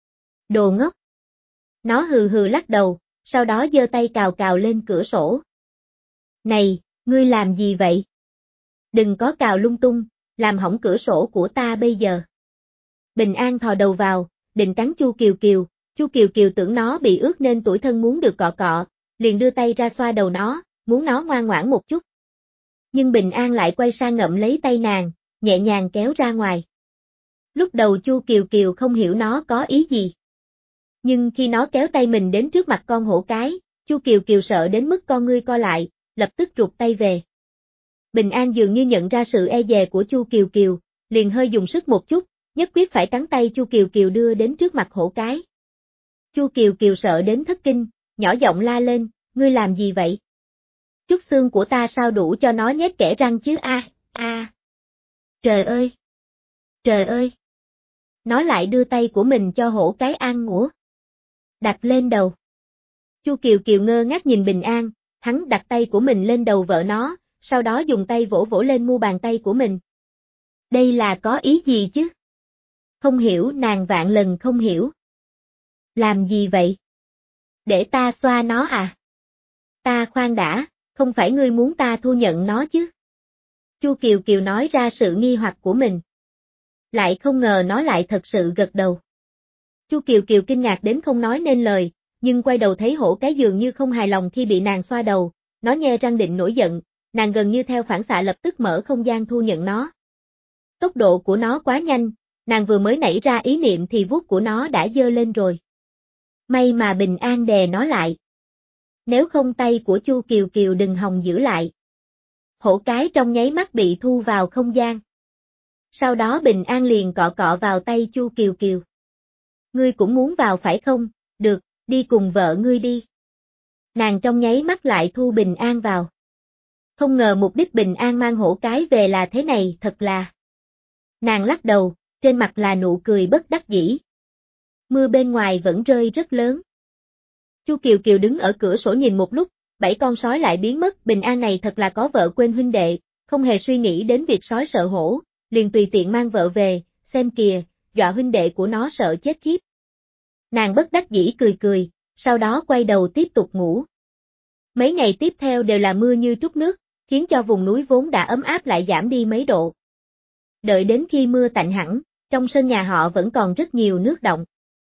Đồ ngốc. Nó hừ hừ lắc đầu, sau đó giơ tay cào cào lên cửa sổ. Này, ngươi làm gì vậy? Đừng có cào lung tung, làm hỏng cửa sổ của ta bây giờ. Bình An thò đầu vào, định cắn Chu Kiều Kiều, Chu Kiều Kiều tưởng nó bị ướt nên tủi thân muốn được cọ cọ, liền đưa tay ra xoa đầu nó, muốn nó ngoan ngoãn một chút. Nhưng Bình An lại quay sang ngậm lấy tay nàng, nhẹ nhàng kéo ra ngoài. Lúc đầu Chu Kiều Kiều không hiểu nó có ý gì. Nhưng khi nó kéo tay mình đến trước mặt con hổ cái, Chu Kiều Kiều sợ đến mức con ngươi co lại, lập tức rụt tay về. Bình An dường như nhận ra sự e dè của Chu Kiều Kiều, liền hơi dùng sức một chút, nhất quyết phải cắn tay Chu Kiều Kiều đưa đến trước mặt hổ cái. Chu Kiều Kiều sợ đến thất kinh, nhỏ giọng la lên, ngươi làm gì vậy? Chút xương của ta sao đủ cho nó nhét kẽ răng chứ a, a. Trời ơi! Trời ơi! Nó lại đưa tay của mình cho hổ cái ăn ủa. Đặt lên đầu. Chu Kiều Kiều ngơ ngác nhìn Bình An, hắn đặt tay của mình lên đầu vợ nó, sau đó dùng tay vỗ vỗ lên mu bàn tay của mình. Đây là có ý gì chứ? Không hiểu, nàng vạn lần không hiểu. Làm gì vậy? Để ta xoa nó à? Ta khoan đã, không phải ngươi muốn ta thu nhận nó chứ? Chu Kiều Kiều nói ra sự nghi hoặc của mình. Lại không ngờ nó lại thật sự gật đầu. Chu Kiều Kiều kinh ngạc đến không nói nên lời, nhưng quay đầu thấy hổ cái dường như không hài lòng khi bị nàng xoa đầu, nó nhe răng định nổi giận, nàng gần như theo phản xạ lập tức mở không gian thu nhận nó. Tốc độ của nó quá nhanh, nàng vừa mới nảy ra ý niệm thì vuốt của nó đã giơ lên rồi. May mà Bình An đè nó lại. Nếu không tay của Chu Kiều Kiều đừng hòng giữ lại. Hổ cái trong nháy mắt bị thu vào không gian. Sau đó Bình An liền cọ cọ vào tay Chu Kiều Kiều. Ngươi cũng muốn vào phải không? Được, đi cùng vợ ngươi đi. Nàng trong nháy mắt lại thu Bình An vào. Không ngờ mục đích Bình An mang hổ cái về là thế này, thật là. Nàng lắc đầu, trên mặt là nụ cười bất đắc dĩ. Mưa bên ngoài vẫn rơi rất lớn. Chu Kiều Kiều đứng ở cửa sổ nhìn một lúc, bảy con sói lại biến mất, Bình An này thật là có vợ quên huynh đệ, không hề suy nghĩ đến việc sói sợ hổ, liền tùy tiện mang vợ về, xem kìa, dọa huynh đệ của nó sợ chết khiếp. Nàng bất đắc dĩ cười cười, sau đó quay đầu tiếp tục ngủ. Mấy ngày tiếp theo đều là mưa như trút nước, khiến cho vùng núi vốn đã ấm áp lại giảm đi mấy độ. Đợi đến khi mưa tạnh hẳn, trong sân nhà họ vẫn còn rất nhiều nước đọng.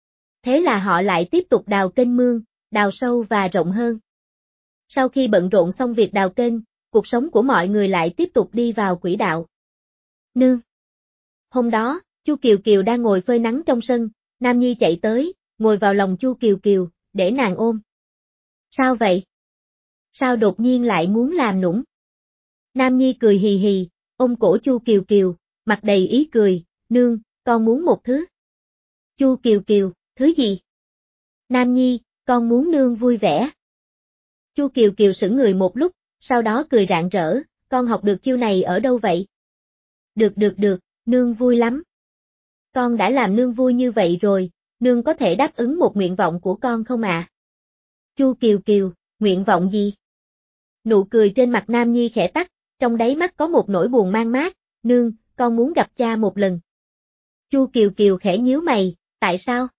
Thế là họ lại tiếp tục đào kênh mương, đào sâu và rộng hơn. Sau khi bận rộn xong việc đào kênh, cuộc sống của mọi người lại tiếp tục đi vào quỹ đạo. Nương. Hôm đó, Chu Kiều Kiều đang ngồi phơi nắng trong sân, Nam Nhi chạy tới, ngồi vào lòng Chu Kiều Kiều, để nàng ôm. Sao vậy? Sao đột nhiên lại muốn làm nũng? Nam Nhi cười hì hì, ôm cổ Chu Kiều Kiều, mặt đầy ý cười, nương, con muốn một thứ. Chu Kiều Kiều, thứ gì? Nam Nhi, con muốn nương vui vẻ. Chu Kiều Kiều sững người một lúc, sau đó cười rạng rỡ, con học được chiêu này ở đâu vậy? Được được được, nương vui lắm. Con đã làm nương vui như vậy rồi, nương có thể đáp ứng một nguyện vọng của con không ạ? À? Chu Kiều Kiều, nguyện vọng gì? Nụ cười trên mặt Nam Nhi khẽ tắt, trong đáy mắt có một nỗi buồn man mác, nương, con muốn gặp cha một lần. Chu Kiều Kiều khẽ nhíu mày, tại sao?